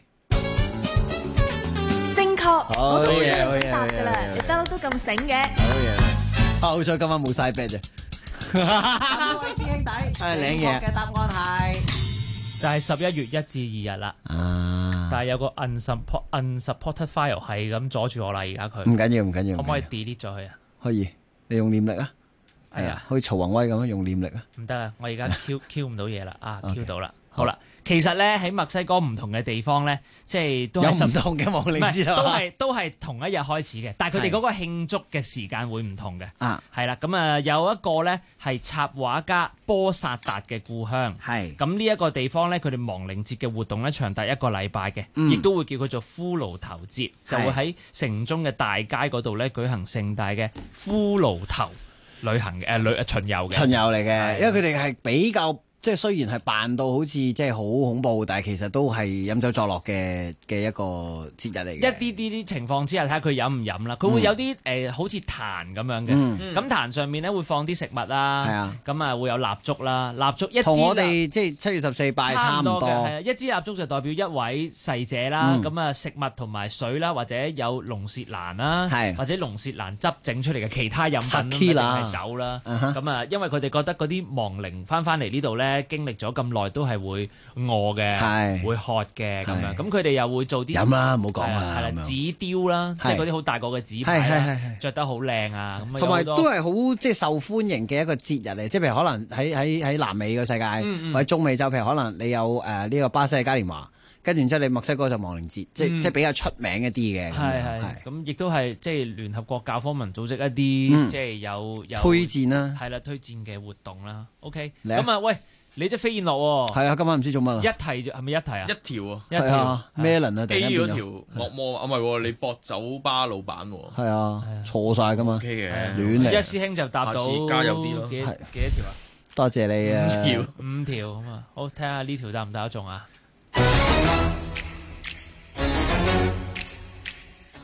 我都已經答㗎啦， 好嘢你得都咁醒嘅。 好嘢，好彩今晚冇晒 bed 啫。 各位師兄弟， 領嘢嘅答案係就係11月1至2日啦。但係有個 unsupported file 係咁阻住我啦，而家佢。 唔緊要，唔緊要。 可唔可以 delete 咗佢啊？ 可以，你用念力啊。 係啊， 好似曹宏威咁樣用念力啊。 唔得啊，我而家 Q 唔到嘢啦。Q 到啦。好啦。其實咧喺墨西哥唔同嘅地方咧，即係都係有唔同嘅亡靈節啊， 都係同一日開始嘅，但係佢哋嗰個慶祝嘅時間會唔同嘅。係啦，咁啊有一個咧係插畫家波薩達嘅故鄉，係咁呢一個地方咧，佢哋亡靈節嘅活動咧長達1個禮拜嘅，亦都會叫佢做骷髏頭節，就會喺城中嘅大街嗰度咧舉行盛大嘅骷髏頭旅行嘅巡遊嘅。 巡遊嚟嘅，因為佢哋係比較。即係雖然係扮到好似即係好恐怖，但係其實都係飲酒作樂嘅一個節日嚟嘅。 一啲情況之下睇下佢飲唔飲啦。佢會有啲好似壇咁樣嘅，咁壇上面咧會放啲食物啦，咁啊會有蠟燭啦，蠟燭一支同我哋即係7月14拜差唔多嘅，係啊，一支蠟燭就代表一位逝者啦，咁啊食物同埋水啦，或者有龍舌蘭啦，或者龍舌蘭汁整出嚟嘅其他飲品啦，定係酒啦，咁啊因為佢哋覺得嗰啲亡靈翻嚟呢度咧。經歷咗咁耐都係會餓嘅，會渴嘅咁樣，咁佢哋又會做啲飲啦，唔好講啦， 係啦，紙雕啦，即係嗰啲好大個嘅紙牌，着得好靚啊，咁同埋都係好即係受歡迎嘅一個節日嚟，即係譬如可能喺南美嘅世界或者中美洲，譬如可能你有呢個巴西嘅嘉年華，跟住然之後你墨西哥就亡靈節，即係比較出名一啲嘅， 係咁亦都係即係聯合國教科文組織一啲即係有推薦啦， 係啦，推薦嘅活動啦。OK，咁啊喂。你隻飛燕諾喎， 係啊，今晚唔知做乜啦。 一題係咪一題啊？ 一條啊， 一條咩輪啊 ？A 嗰條惡魔啊，唔係喎，你博酒吧老闆喎。 係啊，錯晒噶嘛。 OK 嘅， 亂嚟。 一師兄就答到， 加油啲咯。 幾多條啊？ 多謝你啊。 5條咁啊，好睇下呢條答唔答得中啊？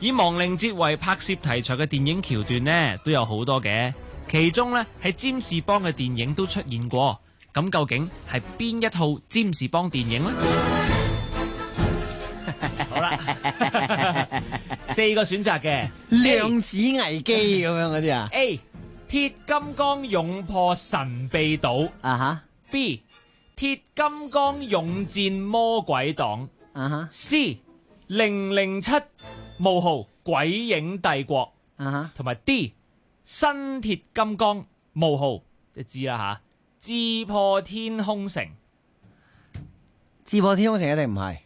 以亡靈節為拍攝題材嘅電影橋段呢，都有好多嘅，其中呢，係占士邦嘅電影都出現過。咁究竟係邊一套占士邦電影呢？好啦，4個選擇嘅， 量子危機咁樣嗰啲啊。 A. 鐵金剛勇破神秘島啊哈。 B. 鐵金剛勇戰魔鬼黨啊哈。 C. 007冒號鬼影帝國啊哈。 同埋 D. 新鐵金剛冒號即係知啦吓，智破天空城。 智破天空城一定唔係。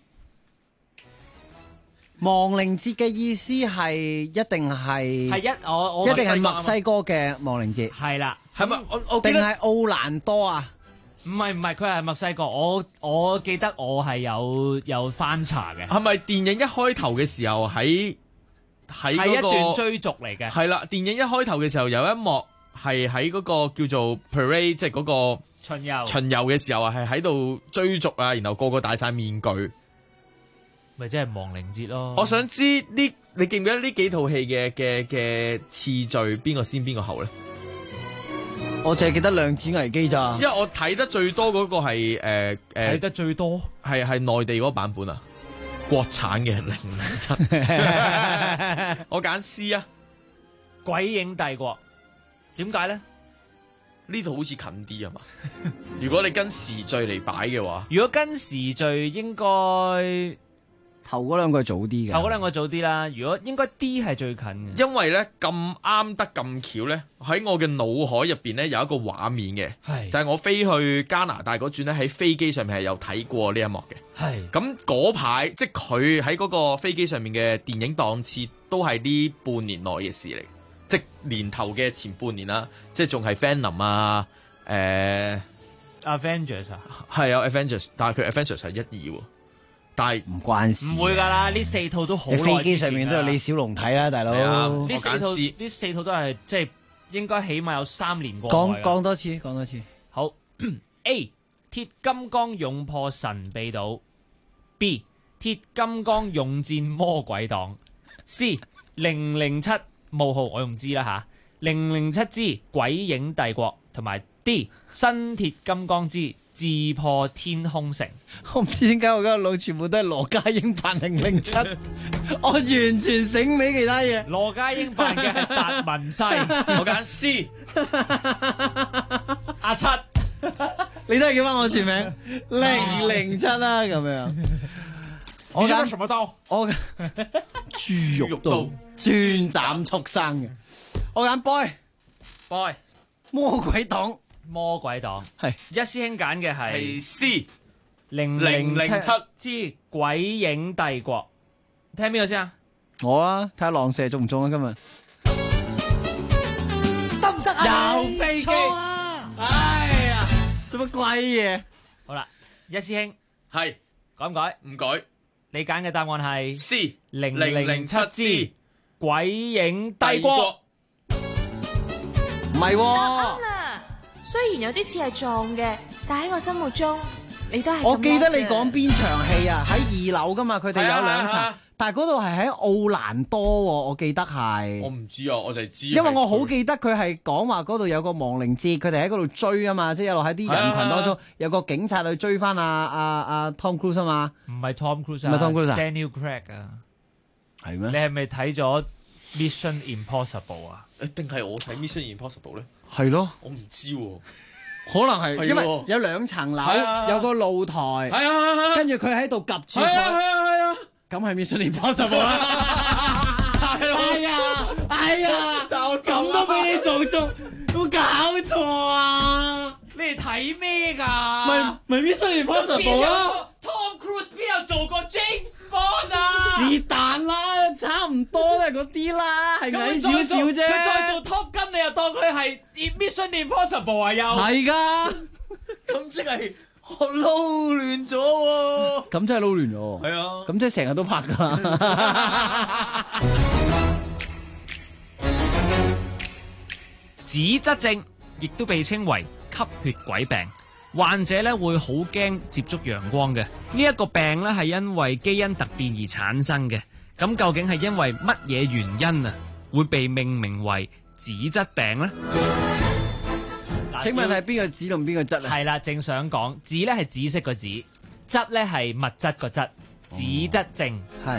亡靈節嘅意思係一定係我一定係墨西哥嘅亡靈節。 係啦， 係咪我定係奧蘭多啊？ 唔係，佢係墨西哥。我記得我係有翻查嘅。 係咪電影一開頭嘅時候喺嗰個一段追逐嚟嘅？ 係啦，電影一開頭嘅時候有一幕係喺嗰個叫做 parade， 即係嗰個巡遊嘅時候係喺度追逐啊，然後個個戴晒面具。 咪即係亡靈節咯！ 我想知你記唔記得呢幾套戲嘅次序邊個先邊個後咧？ 我淨係記得量子危機咋。 因為我睇得最多嗰個係睇得最多係內地嗰個版本啊，國產嘅007。我揀 C 啊， 鬼影帝國。點解咧？ 呢套好似近啲啊嘛。如果你跟時序嚟擺嘅話， 如果跟時序應該。 頭嗰兩個早啲嘅， 頭嗰兩個早啲啦。如果應該 D 係最近嘅， 因為咧咁啱得咁巧咧，喺我嘅腦海入邊咧有一個畫面嘅，就係我飛去加拿大嗰轉咧，喺飛機上面係有睇過呢一幕嘅。 係咁嗰排，即係佢喺嗰個飛機上面嘅電影檔次都係呢半年內嘅事嚟，即係年頭嘅前半年啦，即係仲係 Venom 啊 ，Avengers 啊， 係啊 Avengers， 但係佢 Avengers 係1、2喎。但係唔關事， 唔會㗎啦！呢4套都好耐之前。 飛機上面都有李小龍睇啦，大佬。 呢4套都係即係應該起碼有3年過。 講多次。 好，A. 鐵金剛勇破神秘島 B. 鐵金剛勇戰魔鬼黨 C. 007冒號我用知啦吓，007之鬼影帝國同埋 D. 新鐵金剛之智破天空城。 我唔知點解我個腦全部都係羅家英扮007，我完全醒唔起其他嘢。 羅家英扮嘅係達文西， 我揀 C。 阿七， 你都係叫翻我全名007啦，咁樣。我揀什麼刀？ 我豬肉刀，專斬畜生嘅。我揀 boy，魔鬼黨。 魔鬼黨係一師兄揀嘅係 C 007之鬼影帝國，聽邊個先啊？ 我啊，睇下狼射中唔中啊今日。 得唔得啊？ 有飛機啊！哎呀，做乜鬼嘢？ 好啦，一師兄係改唔改？ 唔改。 你揀嘅答案係 C 007之鬼影帝國。 唔係喎。 雖然有啲似係撞嘅，但喺我心目中，你都係。 我記得你講邊場戲啊？喺2樓噶嘛，佢哋有2層，但係嗰度係喺奧蘭多喎，我記得係。 我唔知啊，我就係知。 因為我好記得佢係講話嗰度有個亡靈節，佢哋喺嗰度追啊嘛，即係一路喺啲人群當中有個警察去追翻阿 Tom Cruise 啊嘛。 唔係 Tom Cruise 啊， 唔係 Tom Cruise 啊 Daniel Craig 啊。 係咩？ 你係咪睇咗 Mission Impossible 啊？ 定係我睇 Mission Impossible 咧？ 係咯， 我唔知喎， 可能係因為有2層樓，有個露台，跟住佢喺度夾住佢， 係啊， 咁係 Mission Impossible 啦，係啊，咁都俾你做中，有冇搞錯啊？ 你哋睇咩㗎？ 咪 Mission Impossible 啊！ Tom Cruise 邊有做過 James Bond 啊？ 是但啦，差唔多都係嗰啲啦，係矮少少啫。 佢再做 Top Gun，你又當佢係 Mission Impossible 啊？又係㗎， 咁即係我撈亂咗喎。 咁真係撈亂咗。 係啊， 咁即係成日都拍㗎。 紫質症亦都被稱為吸血鬼病。患者咧會好驚接觸陽光嘅，呢一個病咧係因為基因突變而產生嘅。 咁究竟係因為乜嘢原因啊，會被命名為紙質病呢？ 請問係邊個紙同邊個質啊？ 係啦，正想講紙咧係紫色個紙，質咧係物質個質，紙質症。 係。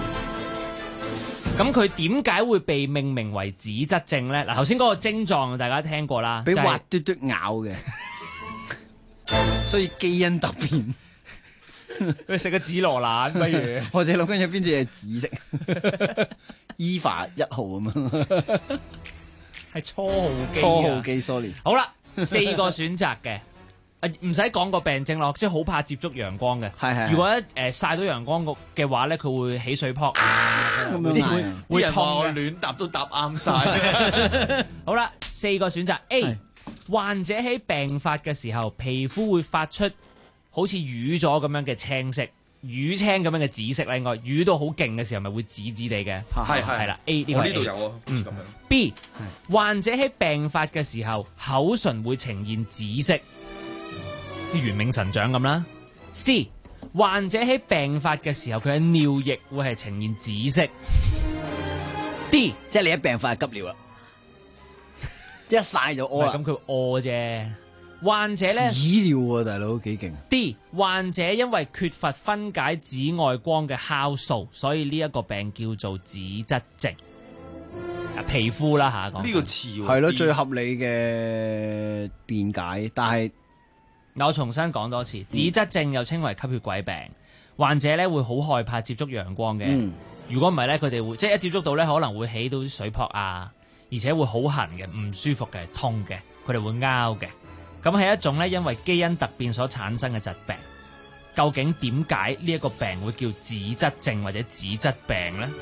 咁佢點解會被命名為紙質症咧？嗱，頭先嗰個症狀大家聽過啦， 俾滑嘟嘟咬嘅，所以基因突變。 佢食個紫羅蘭不如？ 我哋諗緊有邊隻係紫色？EVA 1號咁樣， 係初號機。 初號機 sorry。 好啦，4個選擇嘅，唔使講個病症咯，即係好怕接觸陽光嘅。 係。 如果曬到陽光嘅話咧，佢會起水泡啊， 咁樣會痛嘅。 亂答都答啱晒。 好啦，4個選擇 A， 患者喺病發嘅時候，皮膚會發出好似瘀咗咁樣嘅青色，瘀青咁樣嘅紫色啦，應該瘀到好勁嘅時候，咪會紫紫地嘅。係啦 A 呢個。我呢度有啊，咁樣。B， 患者喺病發嘅時候，口唇會呈現紫色，啲元冥神掌咁啦。C， 患者喺病發嘅時候，佢嘅尿液會係呈現紫色。D， 即係你一病發就急尿啦，一曬就屙啦。 咁佢屙啫。患者咧， 紙尿喎，大佬幾勁。 D， 患者因為缺乏分解紫外光嘅酵素，所以呢一個病叫做紙質症。皮膚啦嚇，講呢個詞係咯，最合理嘅辯解。但係我重新講多次，紙質症又稱為吸血鬼病，患者咧會好害怕接觸陽光嘅。如果唔係咧，佢哋會即係一接觸到咧，可能會起到啲水泡啊，而且會好痕嘅，唔舒服嘅，痛嘅，佢哋會拗嘅。咁係一種咧，因為基因突變所產生嘅疾病。究竟點解呢一個病會叫紙質症或者紙質病呢？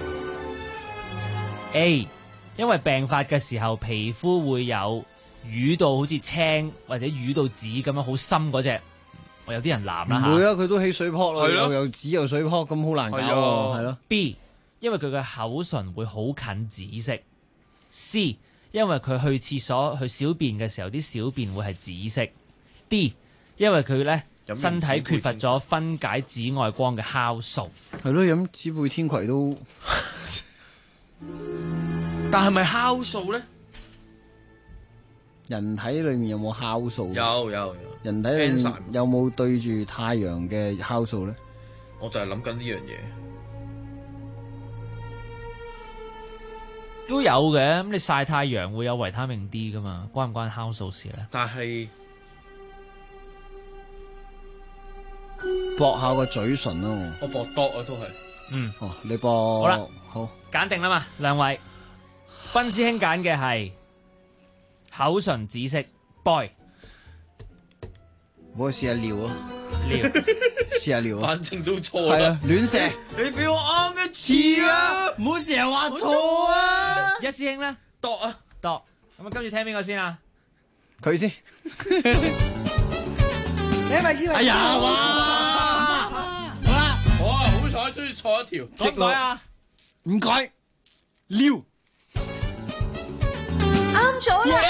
A， 因為病發嘅時候皮膚會有瘀到好似青或者瘀到紫咁樣好深嗰隻，我有啲人藍啦嚇。 唔會啊，佢都起水泡咯，又紫又水泡，咁好難搞喎，係咯。 B， 因為佢嘅口唇會好近紫色。C，因為佢去廁所去小便嘅時候，啲小便會係紫色。D， 因為佢咧身體缺乏咗分解紫外光嘅酵素。 係咯，飲紫貝天葵都， 但係咪酵素咧？ 人體裏面有冇酵素？ 有。 人體裏面有冇對住太陽嘅酵素咧？ 我就係諗緊呢樣嘢。 都有嘅，咁你曬太陽會有維他命 D 噶嘛？關唔關酵素事咧？ 但係駁下個嘴唇咯。 我駁多啊，都係。 哦，你駁好啦， 好揀定啦嘛，兩位。斌師兄揀嘅係口唇紫色 boy。 我試下尿啊， 尿， 試下尿啊， 反正都錯啦。 係啊，亂射。 你俾我啱一次啊！ 唔好成日話錯啊！ 一師兄咧， 度啊度。咁啊，跟住聽邊個先啊？ 佢先。 你咪以為？ 哎呀，哇！好啦，我啊好彩，終於錯一條。 直改啊？ 唔改，尿。 啱咗啦！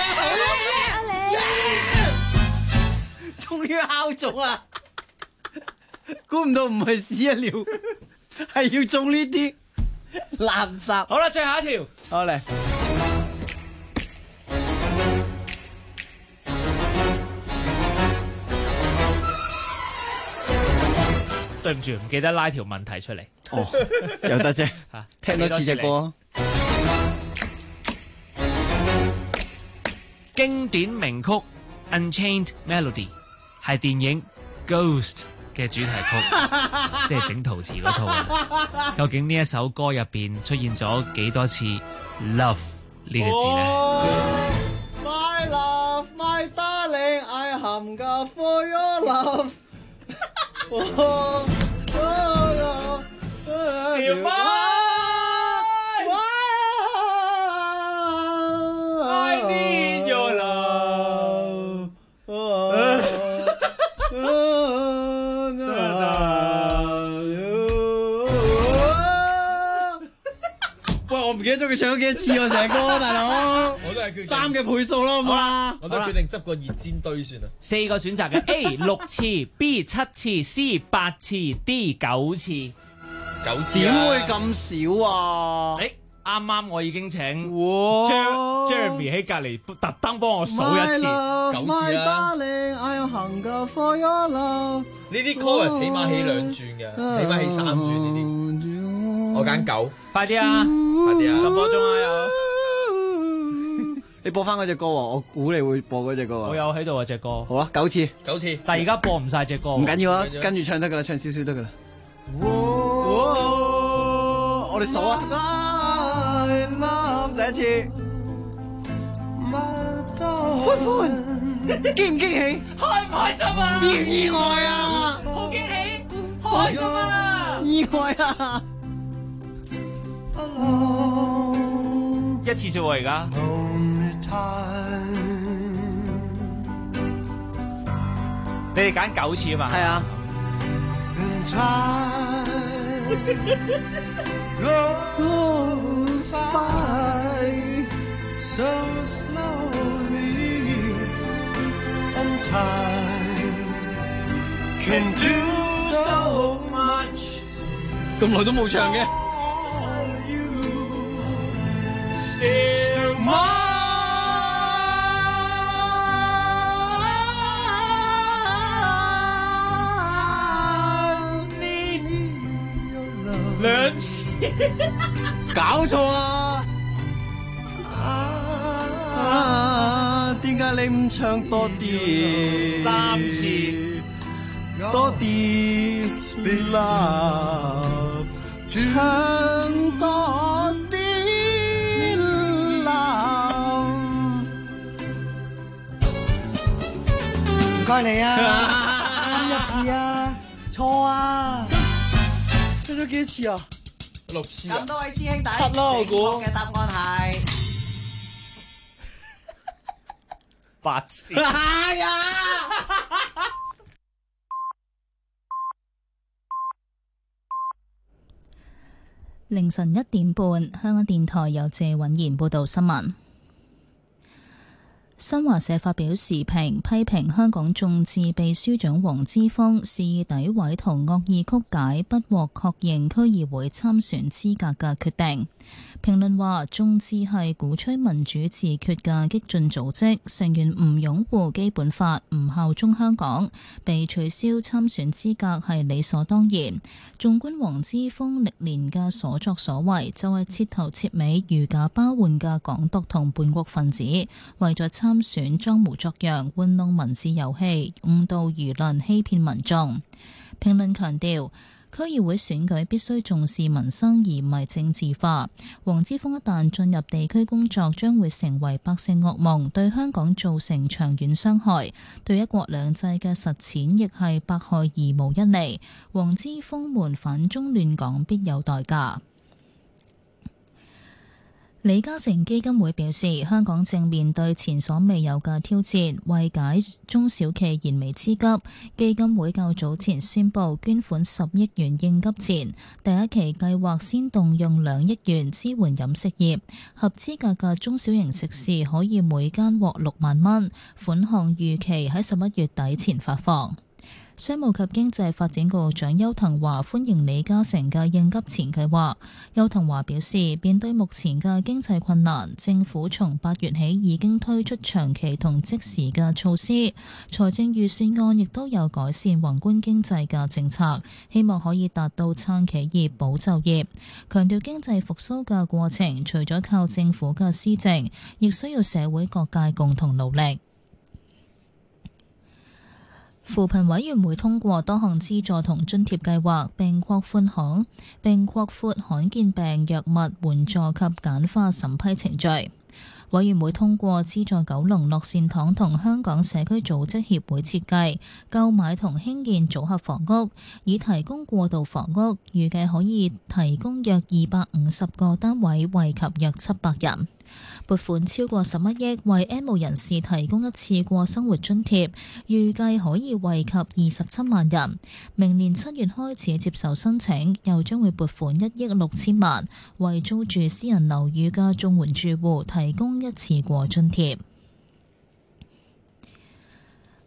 終於敲中啦！估唔到唔係屎一尿，係要中呢啲垃圾。 好啦，最後一條， 好嚟。 對唔住，唔記得拉條問題出嚟。 哦，有得啫。聽多次隻歌。 經典名曲《Unchained Melody》係電影《Ghost》嘅主題曲，即係整陶瓷嗰套啊。究竟呢一首歌入邊出現咗幾多次 love 呢個字咧 ？My love, my darling, I am God for your love. Still I need your love. 喂，我唔記得咗佢唱咗幾多次喎，成歌大佬。 我都係決定 3嘅倍數咯，好唔好啊？ 我都決定執個熱煎堆算啦。 4個選擇嘅 A 6次，B 7次，C 8次，D 9次。 9次點會咁少啊？ 啱啱我已經請 Jeremy 喺隔離特登幫我數一次 9次啦。呢啲 chorus 起碼起2轉嘅，起碼起3轉呢啲。我揀9， 快啲啊！快啲啊！咁多鐘啊又。 你播翻嗰隻歌喎，我估你會播嗰隻歌喎。 我有喺度啊隻歌。 好啊，9次。 9次。 但係而家播唔晒隻歌。 唔緊要啊，跟住唱得噶啦，唱少少得噶啦。我哋數啊。第一次。歡，驚唔驚喜？ 開唔開心啊？ 意唔意外啊？ 好驚喜，開心啊！ 意外啊！ 一次啫喎，而家。你哋揀9次啊嘛？ 係啊。咁耐都冇唱嘅。 2次， 搞錯啊！點解你唔唱多啲 ？3次， 多啲 love， 唱多啲 love。 唔該你啊，啱1次啊，錯啊！ 唱咗幾多次啊 ？6次啊！ 咁多位師兄弟， 得咯，我估嘅答案係 8次。 哎呀！ 凌晨1點半，香港電台由謝允賢報道新聞。新華社發表時評，批評香港眾志秘書長黃之鋒肆意詆毀同惡意曲解不獲確認區議會參選資格嘅決定。評論話，眾志係鼓吹民主自決嘅激進組織，成員唔擁護基本法，唔效忠香港，被取消參選資格係理所當然。縱觀黃之鋒歷年嘅所作所為，就係徹頭徹尾如假包換嘅港獨同叛國分子，為咗參選裝模作樣，玩弄文字遊戲，誤導輿論，欺騙民眾。評論強調，區議會選舉必須重視民生而唔係政治化。黃之鋒一旦進入地區工作，將會成為百姓噩夢，對香港造成長遠傷害，對一國兩制嘅實踐亦係百害而無一利。黃之鋒們反中亂港必有代價。李嘉誠基金會表示，香港正面對前所未有嘅挑戰，為解中小企燃眉之急，基金會較早前宣布捐款10億元應急錢，第一期計劃先動用2億元支援飲食業，合資格嘅中小型食肆可以每間獲6萬蚊，款項預期喺11月底前發放。商務及經濟發展局長邱騰華歡迎李嘉誠嘅應急錢計劃。邱騰華表示，面對目前嘅經濟困難，政府從8月起已經推出長期同即時嘅措施，財政預算案亦都有改善宏觀經濟嘅政策，希望可以達到撐企業、保就業。強調經濟復甦嘅過程，除咗靠政府嘅施政，亦需要社會各界共同努力。扶貧委員會通過多項資助同津貼計劃，並擴闊罕見病藥物援助及簡化審批程序。委員會通過資助九龍樂善堂同香港社區組織協會設計、購買同興建組合房屋，以提供過渡房屋，預計可以提供約250個單位，惠及約700人。撥款超過11億，為 N 無人士提供一次過生活津貼，預計可以惠及27萬人。明年7月開始接受申請，又將會撥款1億6千萬，為租住私人樓宇嘅綜援住戶提供一次過津貼。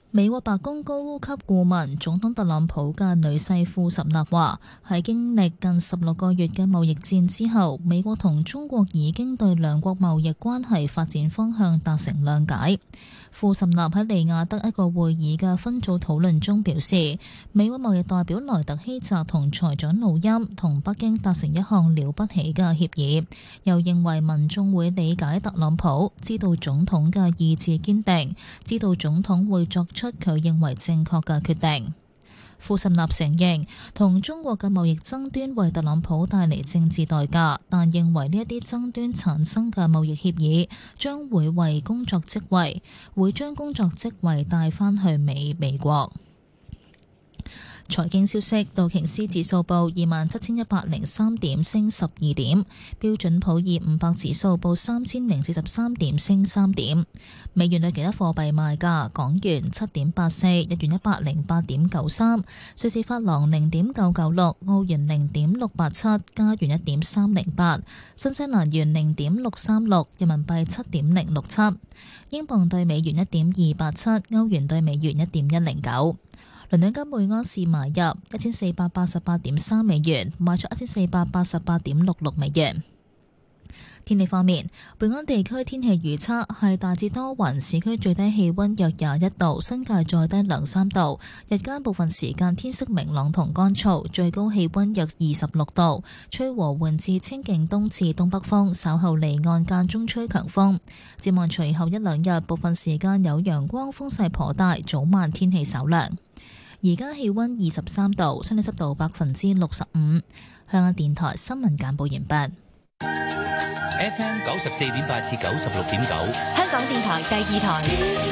美國白宮高級顧問總統特朗普嘅女婿庫什納話，喺經歷近16個月嘅貿易戰之後，美國同中國已經對兩國貿易關係發展方向達成諒解。庫什納喺利雅得一個會議嘅分組討論中表示，美國貿易代表萊特希澤同財長努欽同北京達成一項了不起嘅協議，又認為民眾會理解特朗普，知道總統嘅意志堅定，知道總統會作出佢認為正確嘅決定。庫什納承認同中國嘅貿易爭端為特朗普帶嚟政治代價，但認為呢一啲爭端產生嘅貿易協議將會為工作職位，會將工作職位帶返去美國。財經消息，道瓊斯指數報27,103點，升12點；標準普爾500指數報3,043點，升3點。美元對其他貨幣賣價：港元7.84，日元108.93，瑞士法郎0.996，澳元0.687，加元1.308，新西蘭元0.636，人民幣7.067，英鎊對美元1.287，歐元對美元1.109。倫敦金每安士買入1488.3美元，賣出1488.66美元。天氣方面，本港地區天氣預測係大致多雲，市區最低氣溫約21度，新界再低2-3度。日間部分時間天色明朗同乾燥，最高氣溫約26度，吹和緩至清勁東至東北風，稍後離岸間中吹強風。展望隨後一兩日，部分時間有陽光，風勢頗大，早晚天氣稍涼。而家氣溫23度，相對濕度65%。香港電台新聞簡報完畢。 FM 94.8至96.9， 香港電台第2台。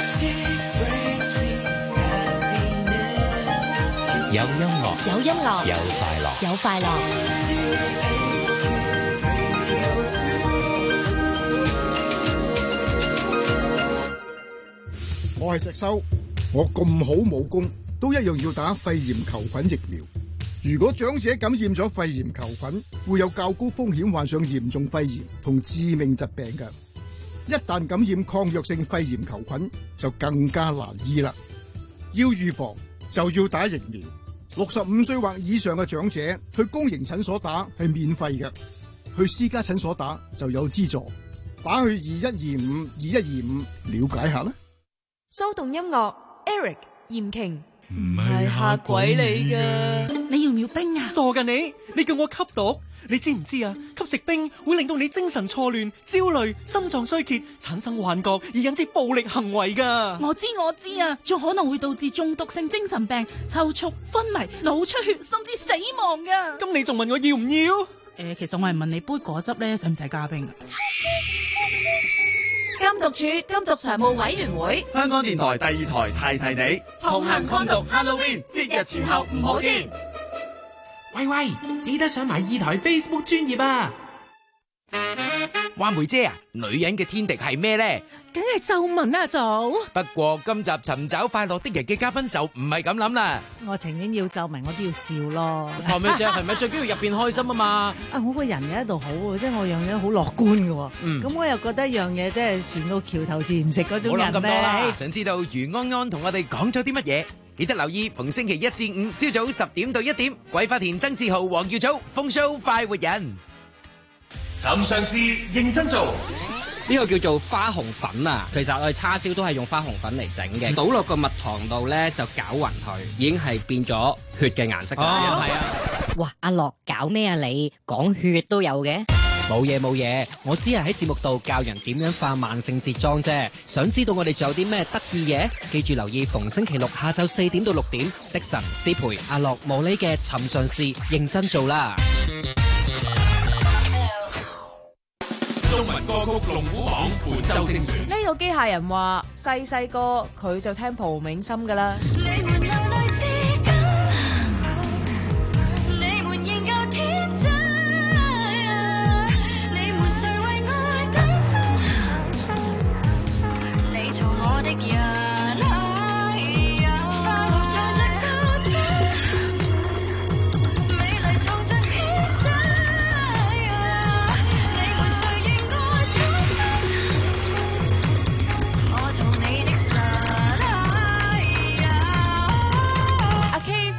有音樂， 有音樂， 有快樂， 有快樂。 我係石修，我咁好武功，都一樣要打肺炎球菌疫苗。如果長者感染咗肺炎球菌，會有較高風險患上嚴重肺炎同致命疾病嘅。一旦感染抗藥性肺炎球菌，就更加難醫啦。要預防就要打疫苗。65歲或以上嘅長者去公營診所打係免費嘅，去私家診所打就有資助。打去2125了解下啦。 騷動音樂 Eric 嚴瓊。 唔係嚇鬼你㗎， 你要唔要冰啊？ 傻㗎你叫我吸毒？你知唔知啊？吸食冰會令到你精神錯亂、焦慮、心臟衰竭、產生幻覺，而引致暴力行為㗎。 我知啊，仲可能會導致中毒性精神病、抽搐、昏迷、腦出血，甚至死亡㗎。 咁你仲問我要唔要？ 其實我係問你杯果汁咧，使唔使加冰啊？ 禁毒處禁毒常務委員會， 香港電台第2台提你， 同行抗毒 Halloween 節日前後唔好見。 喂，記得上埋2台 Facebook 專頁啊！ 話梅姐啊，女人嘅天敵係咩呢？ 梗係皺紋啦，做。 不過今集尋找快樂的人嘅嘉賓就唔係咁諗啦。 我情願要皺紋，我都要笑咯。 係咪啫？係咪最緊要入邊開心啊嘛？ 我個人喺度好喎，即係我樣嘢好樂觀嘅喎。咁我又覺得一樣嘢即係船到橋頭自然直嗰種人咧。冇諗咁多啦。 想知道余安安同我哋講咗啲乜嘢？記得留意逢星期1至5朝早10點到1點，鬼花田、曾志豪、黃耀祖、風 show 快活人。 尋常事認真做， 呢個叫做花紅粉啊！其實我哋叉燒都係用花紅粉嚟整嘅，倒落個蜜糖度咧就攪勻佢，已經係變咗血嘅顏色㗎啦。係啊！ 哇，阿樂搞咩啊你？講血都有嘅？ 冇嘢，我只係喺節目度教人點樣化萬聖節妝啫。想知道我哋仲有啲咩得意嘢？記住留意逢星期六下晝4點到6點，的神師培阿樂無理嘅尋常事認真做啦。 中文歌曲龍虎榜本周精選。 呢個機械人話細個佢就聽蒲銘心噶啦。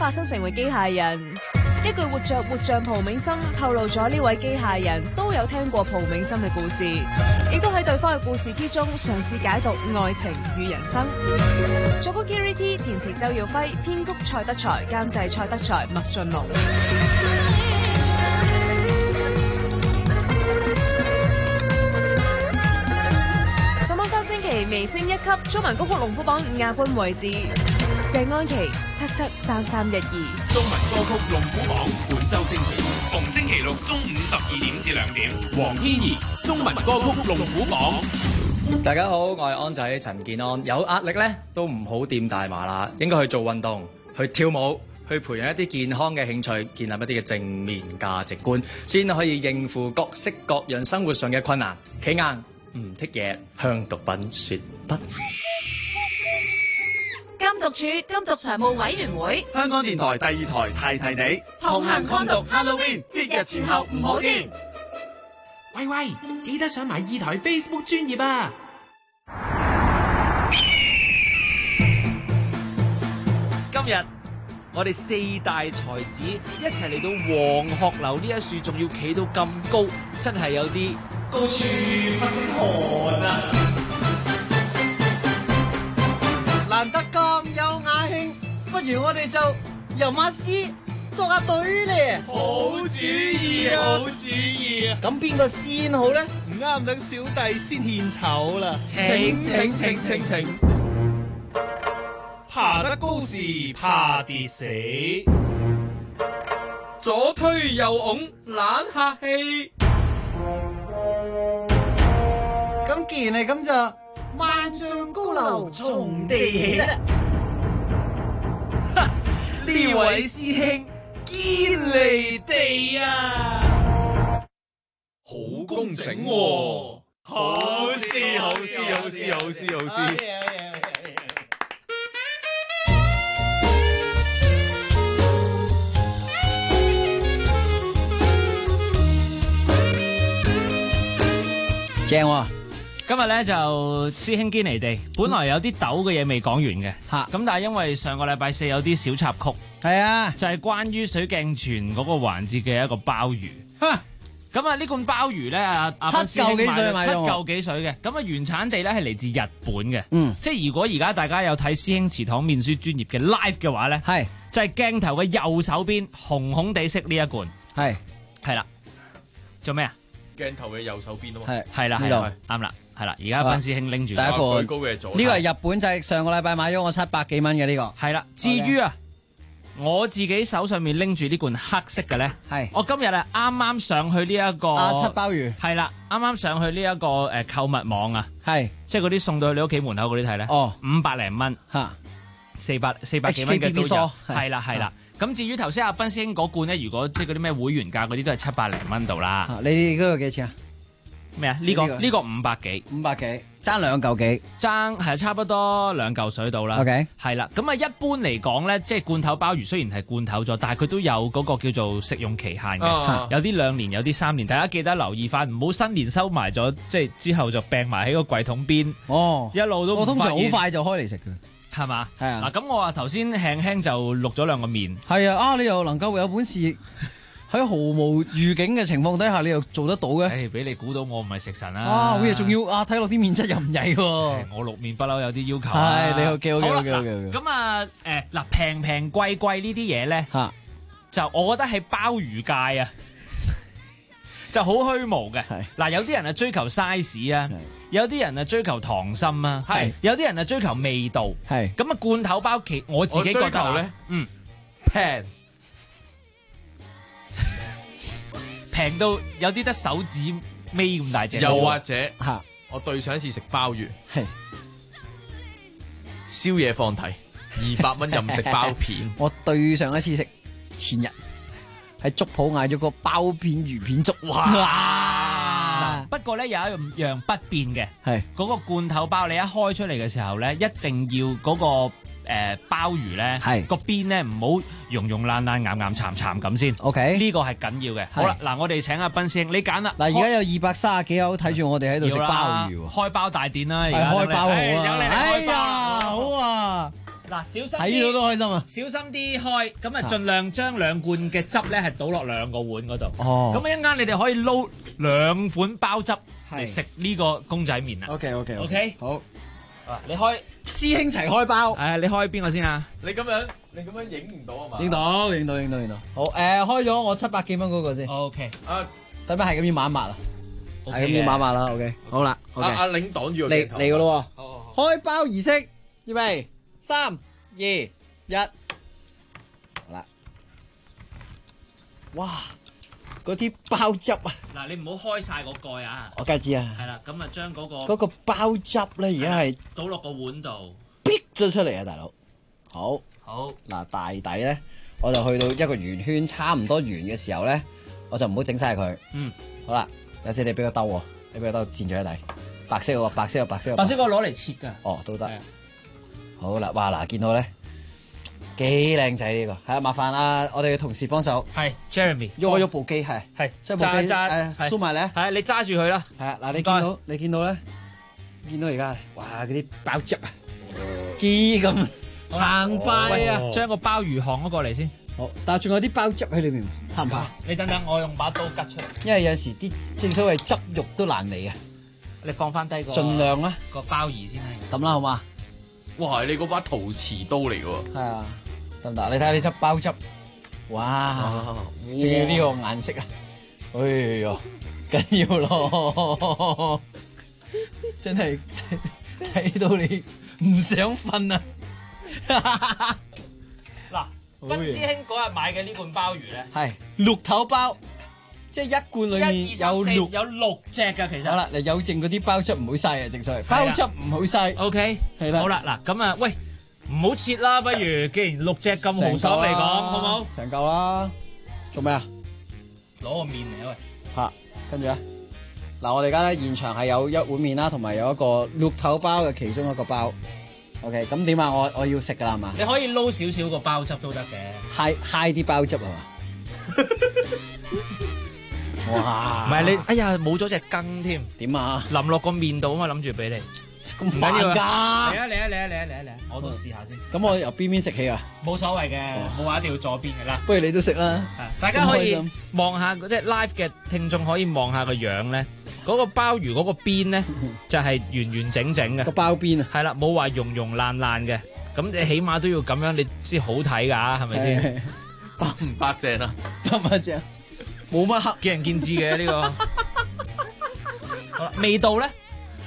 化身成為機械人。一句活着活像蒲銘心透露咗呢位機械人都有聽過蒲銘心嘅故事，亦都喺對方嘅故事之中嘗試解讀愛情與人生。作曲 Gary T， 填詞周耀輝，編曲蔡德才，監製蔡德才、麥浚龍。上榜3星期微升1級，中文歌曲龍虎榜亞軍位置。謝安琪773312。 中文歌曲龍虎榜本周精選，逢星期六中午12點至2點。黃天怡中文歌曲龍虎榜。 大家好，我係安仔陳健安。有壓力咧都唔好掂大麻啦，應該去做運動，去跳舞，去培養一啲健康嘅興趣，建立一啲嘅正面價值觀，先可以應付各式各樣生活上嘅困難。企硬唔剔嘢，向毒品說不。 禁毒處禁毒常務委員會， 香港電台第2台提提你， 同行抗毒 Halloween 節日前後唔好癲。 喂喂，記得上埋2台 Facebook 專頁啊！ 今日我哋4大才子一齊嚟到黃鶴樓呢一樹，仲要企到咁高，真係有啲高處不勝寒啊！ 難得咁有雅興，不如我哋就游馬師作下隊咧。 好主意，好主意啊！ 咁邊個先好咧？ 唔啱，等小弟先獻醜啦。 請。 爬得高時怕跌死，左推右擁懶客氣。 咁既然係咁就萬丈高樓從地起啦！ 呢位師兄堅離地啊，好工整喎！好詩，好詩，好詩，好詩，好詩。 正喎！ 今日咧就師兄堅離地，本來有啲豆嘅嘢未講完嘅，咁但係因為上個禮拜4有啲小插曲， 係啊， 就係關於水鏡泉嗰個環節嘅一個鮑魚。咁啊呢罐鮑魚咧，阿 7嚿幾水買 7嚿幾水嘅，咁啊原產地咧係嚟自日本嘅，即係如果而家大家有睇師兄祠堂面書專頁嘅 live 嘅話咧，係就係鏡頭嘅右手邊紅紅地色呢一罐，係啦，做咩啊？ 鏡頭嘅右手邊啊嘛， 係啦，啱啦，係啦，而家斌師兄拎住第一個高嘅左， 呢個係日本製，上個禮拜買咗我700幾蚊嘅呢個， 係啦。至於啊，我自己手上面拎住呢罐黑色嘅咧，係我今日啊啱啱上去呢一個七鮑魚， 係啦，啱啱上去呢一個購物網啊，係即係嗰啲送到去你屋企門口嗰啲睇咧，500零蚊嚇，400幾蚊嘅都有，係啦。咁至於頭先阿斌師兄嗰罐咧，如果即係嗰啲咩會員價嗰啲都係700零蚊度啦。 你嗰個幾錢啊？ 咩啊？呢個500幾 ，500幾，爭2嚿幾， 爭係差不多2嚿水到啦。 OK， 係啦。咁啊，一般嚟講咧，即係罐頭鮑魚雖然係罐頭咗，但係佢都有嗰個叫做食用期限嘅，有啲2年，有啲3年。大家記得留意翻，唔好新年收埋咗，即係之後就掟埋喺個櫃桶邊。一路都我通常好快就開嚟食嘅。 係嘛？ 係啊！ 嗱，咁我話頭先輕輕就錄咗2個面。 係啊！你又能夠有本事喺毫無預警嘅情況底下，你又做得到嘅？ 誒，俾你估到我唔係食神啦！ 好嘢，仲要睇落啲面質又唔曳喎。 我錄面不嬲有啲要求。 係，你好嘅。 咁啊，嗱，平貴呢啲嘢咧，就我覺得係鮑魚界啊，就好虛無嘅。嗱，有啲人啊追求 size 啊，有啲人啊追求溏心啊，有啲人啊追求味道。咁啊，罐頭鮑我自己覺得咧，平到有啲得手指尾咁大隻。 又或者我對上一次食鮑魚，宵夜放題200蚊任食鮑片。 我對上一次食前日喺粥鋪嗌咗個鮑片魚片粥，哇！ 不過咧有一樣不變嘅，係嗰個罐頭鮑，你一開出嚟嘅時候咧，一定要嗰個鮑魚咧，個邊咧唔好溶爛爛、岩岩巉巉咁先。OK， 呢個係緊要嘅。好啦，嗱，我哋請阿斌師兄，你揀啦。 嗱，而家有230幾口睇住我哋喺度食鮑魚， 開包大典啦！而家開包好啊！ 哎呀， 好啊！ 嗱，小心睇到都開心啊！ 小心啲開，咁啊盡量將兩罐嘅汁咧係倒落兩個碗嗰度。 哦， 咁一陣間你哋可以撈兩款包汁嚟食呢個公仔麵啊。 OK，好。 你開師兄齊開包。 你開邊個先啊？ 你咁樣影唔到啊嘛？ 影到。好，開咗我700幾蚊嗰個先。 OK。 使唔使係咁要抹一抹啊？係咁要抹一抹啦。OK。好啦。 阿領擋住嚟㗎咯喎。開包儀式，預備3、2、1，好啦！哇，嗰啲包汁啊！ 嗱，你唔好開晒個蓋啊！ 我梗係知啊。 係啦，咁啊將嗰個包汁咧，而家係倒落個碗度， 逼咗出嚟啊，大佬！好，嗱，大底咧，我就去到一個圓圈，差唔多圓嘅時候咧，我就唔好整晒佢。好啦，有時你俾個兜喎，你俾個兜墊咗喺底。白色個攞嚟切㗎。 哦，都得。好啦，哇嗱，見到咧幾靚仔呢個，係啊，麻煩啊，我哋嘅同事幫手。 係 Jeremy， 喐部機係，將部機掃埋咧。 係你揸住佢啦。 係啊，嗱，你見到咧，見到而家，哇，嗰啲包汁啊，幾咁澎湃啊！ 將個鮑魚行咗過嚟先。 好，但係仲有啲包汁喺裏面，怕唔怕？ 你等等，我用把刀吉出嚟。 因為有時啲正所謂汁肉都難離啊。 你放翻低盡量啦， 個鮑魚先啦。 咁啦，好嘛？ 哇，你嗰把陶瓷刀嚟喎。 係啊，得唔得？你睇下呢汁包汁，哇！仲要呢個顏色啊，哎喲，緊要咯，真係睇到你唔想瞓啊！ 嗱，斌師兄嗰日買嘅呢罐鮑魚咧， 係綠頭包。即係一罐裏面有 6隻㗎，其實。 好啦，嗱，有剩嗰啲包汁唔好嘥啊，正所謂包汁唔好嘥。 OK， 係啦。 好啦，嗱咁啊，喂，唔好切啦，不如既然6隻咁豪爽嚟講，好唔好？ 成嚿啦，做咩啊？ 攞個麵嚟啊喂！ 嚇，跟住咧，嗱，我哋而家咧現場係有一碗麵啦，同埋有一個綠頭包嘅其中一個包。OK，咁點啊？我要食㗎啦，係嘛？ 你可以撈少少個包汁都得嘅。 揩啲包汁係嘛？哇！ 唔係你，哎呀冇咗隻羹添， 點啊？ 淋落個面度啊嘛，諗住俾你， 咁煩㗎！ 嚟啊！我都試下先。 咁我由邊邊食起啊？ 冇所謂嘅，冇話一定要左邊嘅啦。 不如你都食啦。 大家可以望下，即係 live 嘅聽眾可以望下個樣咧，嗰個鮑魚嗰個邊咧就係完完整整嘅個包邊啊。 係啦，冇話溶溶爛爛嘅，咁你起碼都要咁樣，你先好睇㗎，係咪先？ 白唔白淨啊？ 白唔白淨？冇乜黑， 見仁見智嘅呢個。好啦，味道咧，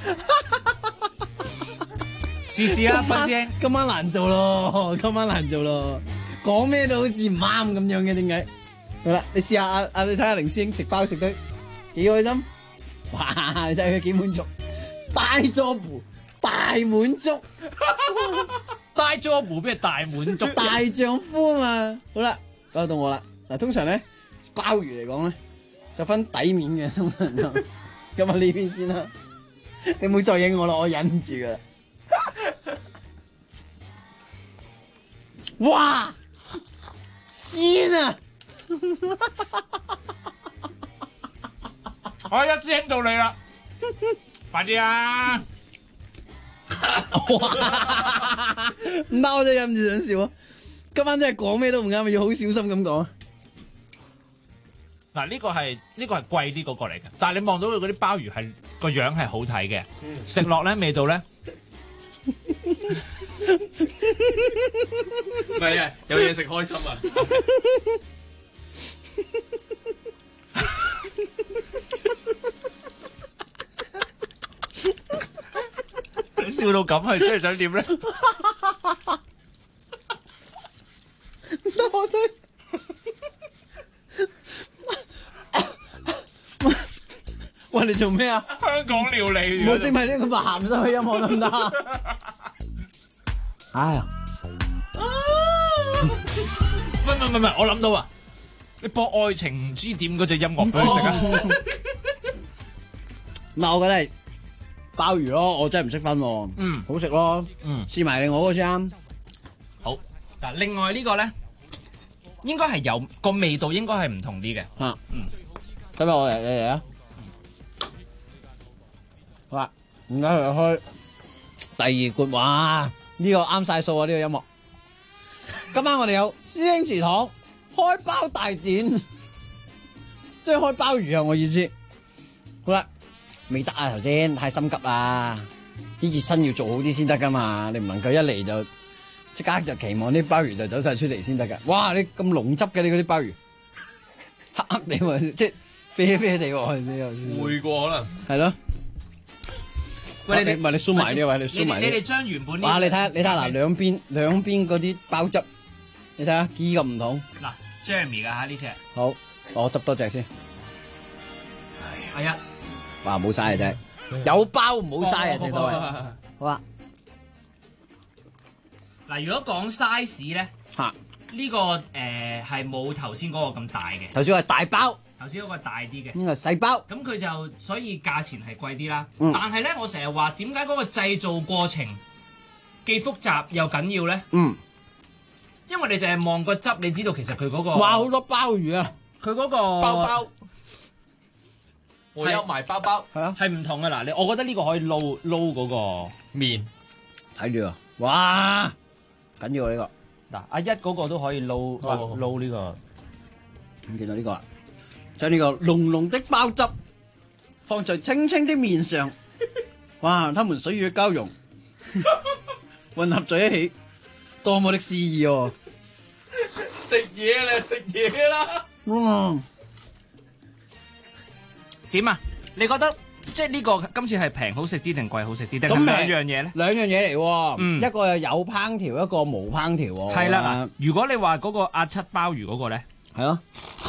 試啊，斌師兄， 今晚難做咯，講咩都好似唔啱咁樣嘅，點解？好啦，你試下你睇下凌師兄食包食得幾開心，哇！你睇佢幾滿足，大桌盤大滿足， 大桌盤邊係大滿足？ 大丈夫啊嘛！好啦，講到我啦，嗱，通常咧。鮑魚嚟講咧，就分底面嘅，通常就咁啊呢邊先啦。你唔好再影我啦，我忍住噶啦。哇！鮮啊！ 我一支兄到你啦，快啲啊！ 唔得，我真係忍唔住想笑啊！今晚真係講咩都唔啱，要好小心咁講。 嗱，呢個係貴啲嗰個嚟嘅，但係你望到佢嗰啲鮑魚係個樣係好睇嘅，食落咧味道咧， 唔係啊，有嘢食開心啊！ 你笑到咁係真係想點咧？ 我真。喂，你做咩啊？ 香港料理， 唔好整埋呢個鹹濕嘅音樂得唔得？哎呀！ 唔係，我諗到啊！你播愛情之點嗰隻音樂俾佢食啊！ 嗱，我覺得係鮑魚咯，我真係唔識分喎。 嗯， 好食咯。嗯，試埋你我嗰先啱。 好嗱，另外呢個咧，應該係有個味道，應該係唔同啲嘅。 嚇，今日我嚟啊！好啦，而家去開第二罐，哇！呢個啱晒數啊！呢個音樂。 今晚我哋有師兄祠堂開包大典，即係開鮑魚啊！我意思。好啦，未得啊！頭先太心急啦，呢熱身要做好啲先得噶嘛，你唔能夠一嚟就即刻就期望啲鮑魚就走晒出嚟先得噶。哇！你咁濃汁嘅你嗰啲鮑魚，黑黑地喎，即係啡啡地喎， 會過可能係咯。 喂，你唔係你梳埋呢位，你梳埋。 你哋將原本哇！你睇下嗱，兩邊嗰啲包汁，你睇下幾咁唔同。 嗱 ，Jeremy 噶吓呢隻。 好，我執多隻先。 係啊。 哇！冇嘥啊真係，有包唔好嘥啊正所謂。好啊。 嗱，如果講 size 咧，呢個係冇頭先嗰個咁大嘅。 頭先係大包。 頭先嗰個大啲嘅， 呢個細包， 咁佢就所以價錢係貴啲啦。 嗯但係咧，我成日話點解嗰個製造過程既複雜又緊要咧？ 嗯， 因為你淨係望個汁，你知道其實佢嗰個哇好多鮑魚啊！ 佢嗰個包，我有埋包包， 係啊， 係唔同嘅嗱。我覺得呢個可以撈嗰個面， 睇住啊！哇，緊要啊呢個嗱，阿一嗰個都可以撈呢個。 咁見到呢個啦。將呢個濃濃的包汁放在清清的面上，哇！它們水乳交融，混合在一起，多麼的詩意哦！ 食嘢啦！ 點啊？你覺得即係呢個今次係平好食啲定貴好食啲？定係兩樣嘢咧？ 兩樣嘢嚟喎，一個有烹調，一個冇烹調喎。 係啦，如果你話嗰個阿七鮑魚嗰個咧， 係咯。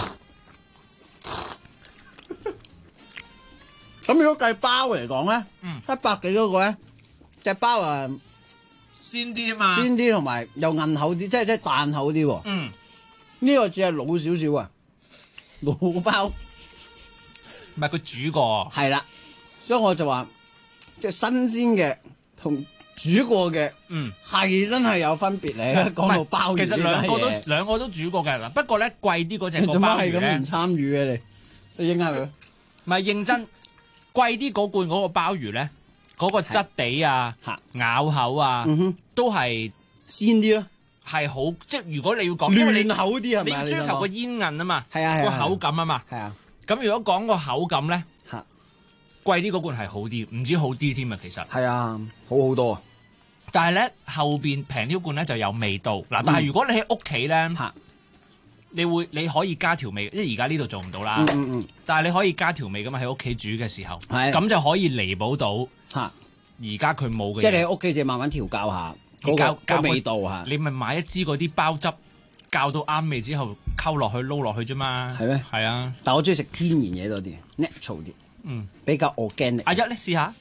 咁如果計包嚟講咧，100幾嗰個咧，隻包啊鮮啲啊嘛， 鮮啲同埋又韌厚啲，即係彈厚啲喎。 嗯， 呢個只係老少少啊，老包。 唔係佢煮過。 係啦，所以我就話，即係新鮮嘅同煮過嘅，係真係有分別嚟。講到鮑魚， 其實兩個都煮過嘅嗱，不過咧貴啲嗰隻個鮑魚咧， 做乜係咁唔參與嘅你應係咪？ 唔係認真。貴啲嗰罐嗰個鮑魚咧，嗰個質地啊、咬口啊，都係鮮啲咯。 係好，即係如果你要講，因為你口啲係咪？ 你要追求個煙韌啊嘛， 係啊， 個口感啊嘛。 係啊。 咁如果講個口感咧，貴啲嗰罐係好啲，唔止好啲添啊，其實。 係啊，好多啊。 但係咧後邊平啲罐咧就有味道嗱，但係如果你喺屋企咧。你可以加調味，因為而家呢度做唔到啦。但係你可以加調味噶嘛，喺屋企煮嘅時候，咁就可以彌補到而家佢冇嘅。 即係你喺屋企就慢慢調教下個味道嚇。 你咪買一支嗰啲包汁，教到啱味之後溝落去撈落去啫嘛。 係咩？ 係啊。 但我中意食天然嘢多啲 ，natural 啲。比較 organic。 阿一咧試下。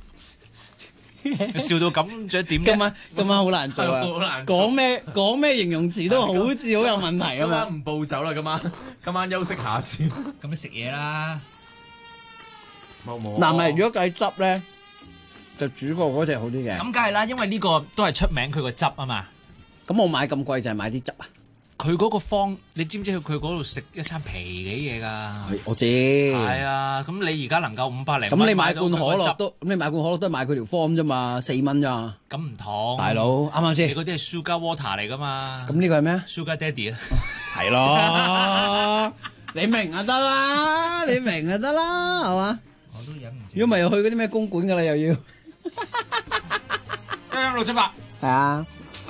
笑到咁，仲點？ 今晚好難做啊！ 好難講咩形容詞都好似好有問題啊嘛！ 今晚唔暴走啦，今晚休息下先。 咁你食嘢啦。 冇。 嗱，咪如果計汁咧，就煮過嗰隻好啲嘅。 咁梗係啦，因為呢個都係出名佢個汁啊嘛。 咁我買咁貴就係買啲汁啊。 佢嗰個方，你知唔知佢嗰度食一餐皮嘅嘢㗎？ 我知。 係啊，咁你而家能夠500零蚊， 咁你買罐可樂都，都係買佢條 form 啫嘛，4蚊咋？ 咁唔同， 大佬啱啱先？ 你嗰啲係 sugar water 嚟㗎嘛？ 咁呢個係咩啊 ？Sugar daddy 啊， 係咯，你明就得啦，你明就得啦，係嘛？ 我都忍唔住。 如果唔係又去嗰啲咩公館㗎啦，又要。 1,678。 係啊。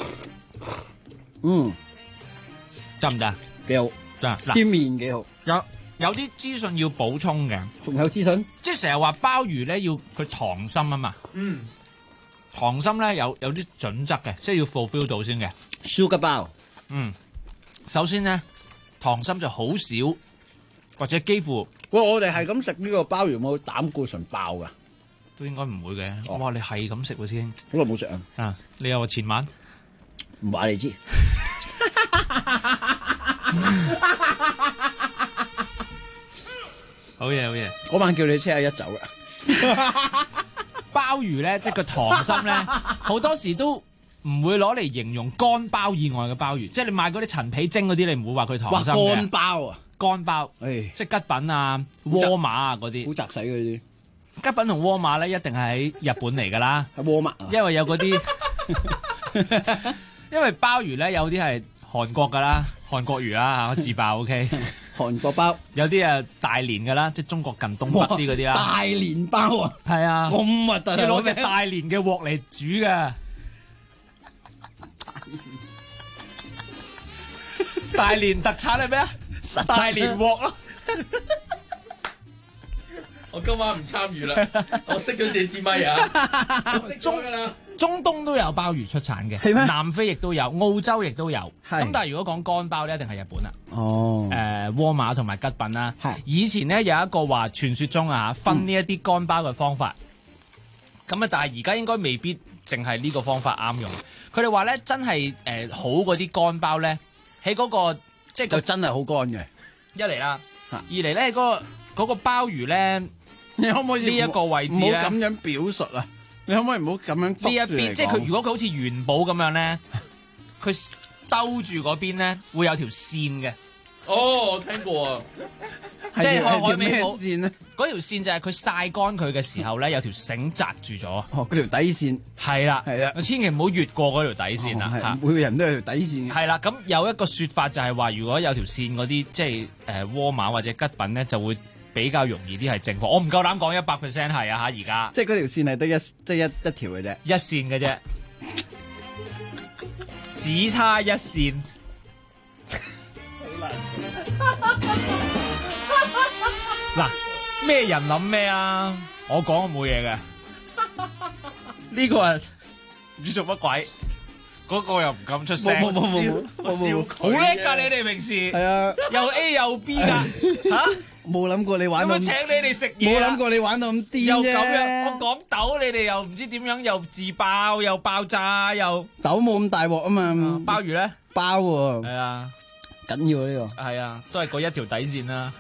得唔得？ 幾好， 嗱， 啲麵幾好。 有啲資訊要補充嘅， 仲有資訊， 即係成日話鮑魚咧要佢溏心啊嘛。溏心咧有啲準則嘅，即係要 fulfill 到先嘅。 Sugar 包， 首先咧溏心就好少，或者幾乎。 喂，我哋係咁食呢個鮑魚冇膽固醇爆㗎？ 都應該唔會嘅。哇，你係咁食喎先， 好耐冇食啊！ 啊，你又話前晚唔話你知。 好嘢！ 嗰晚叫你車阿一走噶。 鮑魚咧，即係個溏心咧，好多時都唔會攞嚟形容乾鮑以外嘅鮑魚。即係你買嗰啲陳皮蒸嗰啲，你唔會話佢溏心嘅。 乾鮑啊！ 乾鮑，即係吉品啊、窩馬啊嗰啲。 好雜使嗰啲。 吉品同窩馬咧，一定係喺日本嚟㗎啦。 係窩馬， 因為有嗰啲。 因為鮑魚咧有啲係韓國噶啦，韓國魚啦自爆 OK。 韓國鮑有啲大連噶啦，即係中國近東北啲嗰啲啦。 大連鮑啊， 係啊， 咁核突， 要攞隻大連嘅鑊嚟煮嘅。大連特產係咩啊？大連鑊咯。 我今晚唔參與啦，我熄咗這支咪啊！我熄咗㗎啦。 中東都有鮑魚出產嘅， 係咩？ 南非亦都有，澳洲亦都有。 係咁但係如果講乾鮑咧，一定係日本啦。 哦。 沃馬同埋吉品啦。 係。 以前咧有一個話傳說中啊分呢一啲乾鮑嘅方法。咁但係而家應該未必淨係呢個方法啱用。佢哋話咧真係好嗰啲乾鮑咧，喺嗰個即係就真係好乾嘅。 一嚟啦，二嚟咧嗰個鮑魚咧， 你可唔可以呢一個位置唔好咧？ 咁樣表述啊！你可唔可以唔好咁樣呢一邊，即係佢如果佢好似元寶咁樣咧，佢兜住嗰邊咧會有條線嘅。 哦，我聽過啊， 即係海咩味線咧？ 嗰條線就係佢曬乾佢嘅時候咧，有條繩紮住咗。 哦，嗰條底線係啦， 係啦， 千祈唔好越過嗰條底線啦。嚇， 每個人都有條底線嘅。 係啦，咁有一個説法就係話，如果有條線嗰啲，即係窩馬或者吉品咧，就會比較容易啲係正貨。我唔夠膽講100%係啊嚇，而家即係嗰條線係得一條嘅啫， 一線嘅啫，只差一線。嗱，咩人諗咩啊？我講冇嘢嘅，呢個啊唔知做乜鬼，嗰個又唔敢出聲。 冇，我笑好叻㗎！你哋平時係啊， 又 A 又 B 㗎嚇， 冇諗過你玩到咁樣請你哋食嘢， 冇諗過你玩到咁癲又啫。 咁樣，我講豆，你哋又唔知點樣，又自爆又爆炸又豆冇咁大鑊啊嘛。 鮑魚咧， 鮑喎， 係啊， 緊要呢個。 係啊，都係嗰一條底線啦。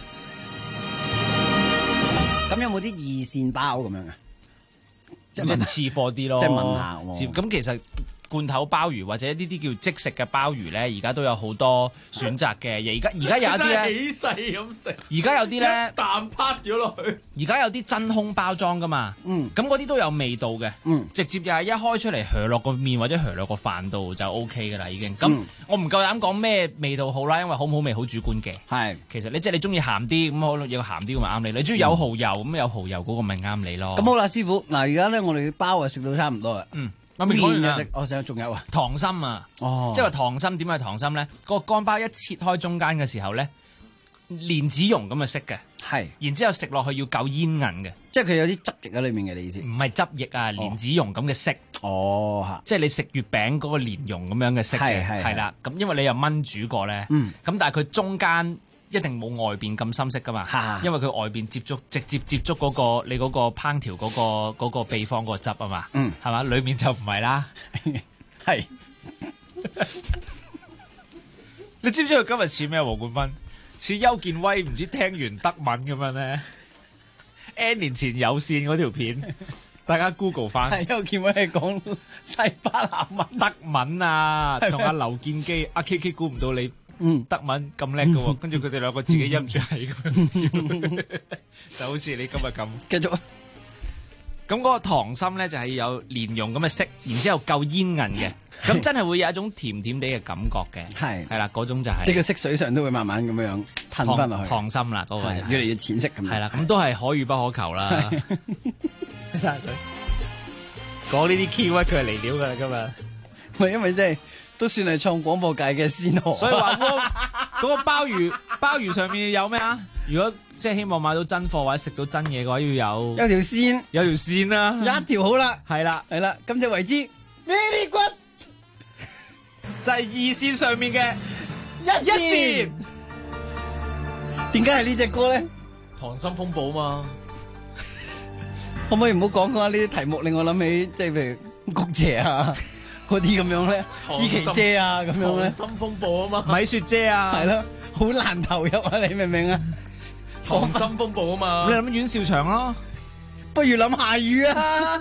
咁有冇啲二線鮑咁樣啊？ 即係次貨啲咯， 即係問下喎。 咁其實罐頭鮑魚或者呢啲叫即食嘅鮑魚咧，而家都有好多選擇嘅。而家有一啲咧， 起勢咁食。 而家有啲咧， 啖啪咗落去。 而家有啲真空包裝噶嘛，咁嗰啲都有味道嘅，直接又係一開出嚟餈落個麵或者餈落個飯度就 O K 噶啦已經。咁我唔夠膽講咩味道好啦，因為好唔好味好主觀嘅。係，其實即係你中意鹹啲，咁可能有鹹啲咁咪啱你。你中意有蠔油咁有蠔油嗰個咪啱你咯。 咁好啦，師傅，嗱而家咧我哋包啊食到差唔多啦。麵就食，我想仲有啊溏心啊，即係話溏心點解溏心咧？個乾鮑一切開中間嘅時候咧，蓮子蓉咁嘅色嘅， 係， 然之後食落去要夠煙韌嘅， 即係佢有啲汁液喺裏面嘅，你意思？ 唔係汁液啊，蓮子蓉咁嘅色。 哦，嚇， 即係你食月餅嗰個蓮蓉咁樣嘅色嘅，係啦。咁因為你又燜煮過咧，咁但係佢中間一定冇外邊咁深色噶嘛，因為佢外邊直接接觸嗰個你嗰個烹調嗰個秘方嗰個汁啊嘛，係嘛？裏面就唔係啦，係。你知唔知佢今日似咩？黃冠芬似邱建威，唔知聽完德文咁樣咧。N 年前有線嗰條片，大家 Google 翻。 係邱建威係講西班牙文、 德文啊，同阿劉建基、阿 KK 估唔到你。德文咁叻嘅喎，跟住佢哋兩個自己陰住係咁樣笑，就好似你今日咁。繼續啊！咁嗰個溏心咧就係有蓮蓉咁嘅色，然之後夠煙韌嘅，咁真係會有一種甜甜地嘅感覺嘅。係啦，嗰種就係即係個色水上都會慢慢咁樣噴翻落去。溏心啦，嗰個越嚟越淺色咁。 係啦，咁都係可遇不可求啦。睇下佢講呢啲 keyword，佢係嚟料㗎啦，今日。 唔係因為真係。都算係創廣播界嘅先河， 所以話嗰個鮑魚上面有咩啊？如果即係希望買到真貨或者食到真嘢嘅話，要有條線， 有條線啦， 一條好啦， 係啦， 咁就為之 very good， 就係二線上面嘅一線。 點解係呢隻歌咧？ 溏心風暴嘛， 可唔可以唔好講下呢啲題目，令我諗起即係譬如谷姐啊。嗰啲咁樣咧，思琪姐啊咁樣咧， 溏心風暴啊嘛， 米雪姐啊， 係咯，好難投入啊！你明唔明啊？ 溏心風暴啊嘛， 你諗阮兆祥咯， 不如諗夏雨啊！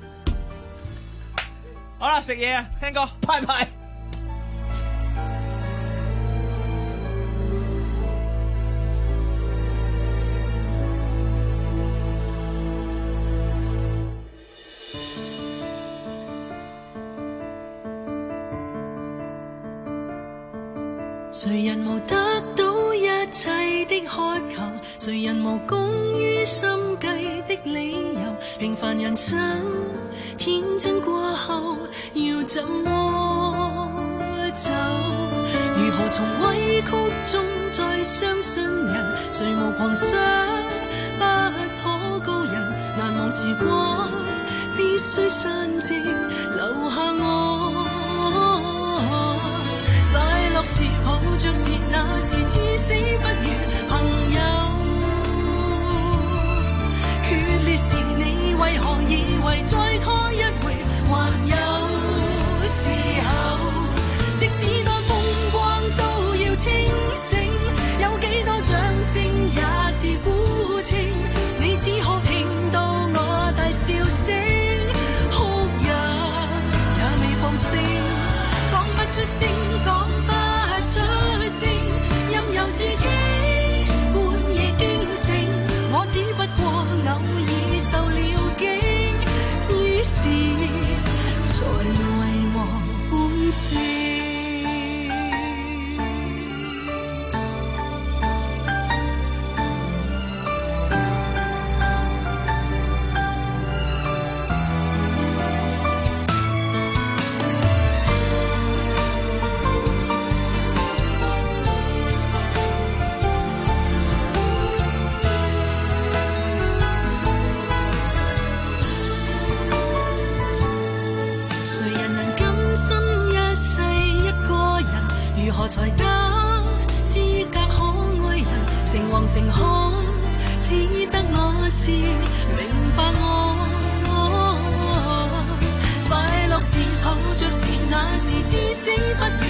好啦，食嘢啊，聽歌， 拜拜。 誰人無得到一切的渴求？誰人無功於心計的理由？平凡人生天真過後，要怎麼走？如何從委屈中再相信人？誰無狂想不可告人？難忘時光必須散盡，留下我。快樂時抱着是那時至死不渝朋友，決裂時你為何以為再拖一回還有時候？即使多風光都要清醒，有幾多掌聲也是孤清，你只可聽到我大笑聲，哭泣也未放聲，講不出聲，講不出聲，任由自己半夜驚醒，我只不過偶爾受了驚，於是才遺忘本性。才得資格可愛人，誠惶誠恐，只得我是明白我。快樂時抱着是那時至死不渝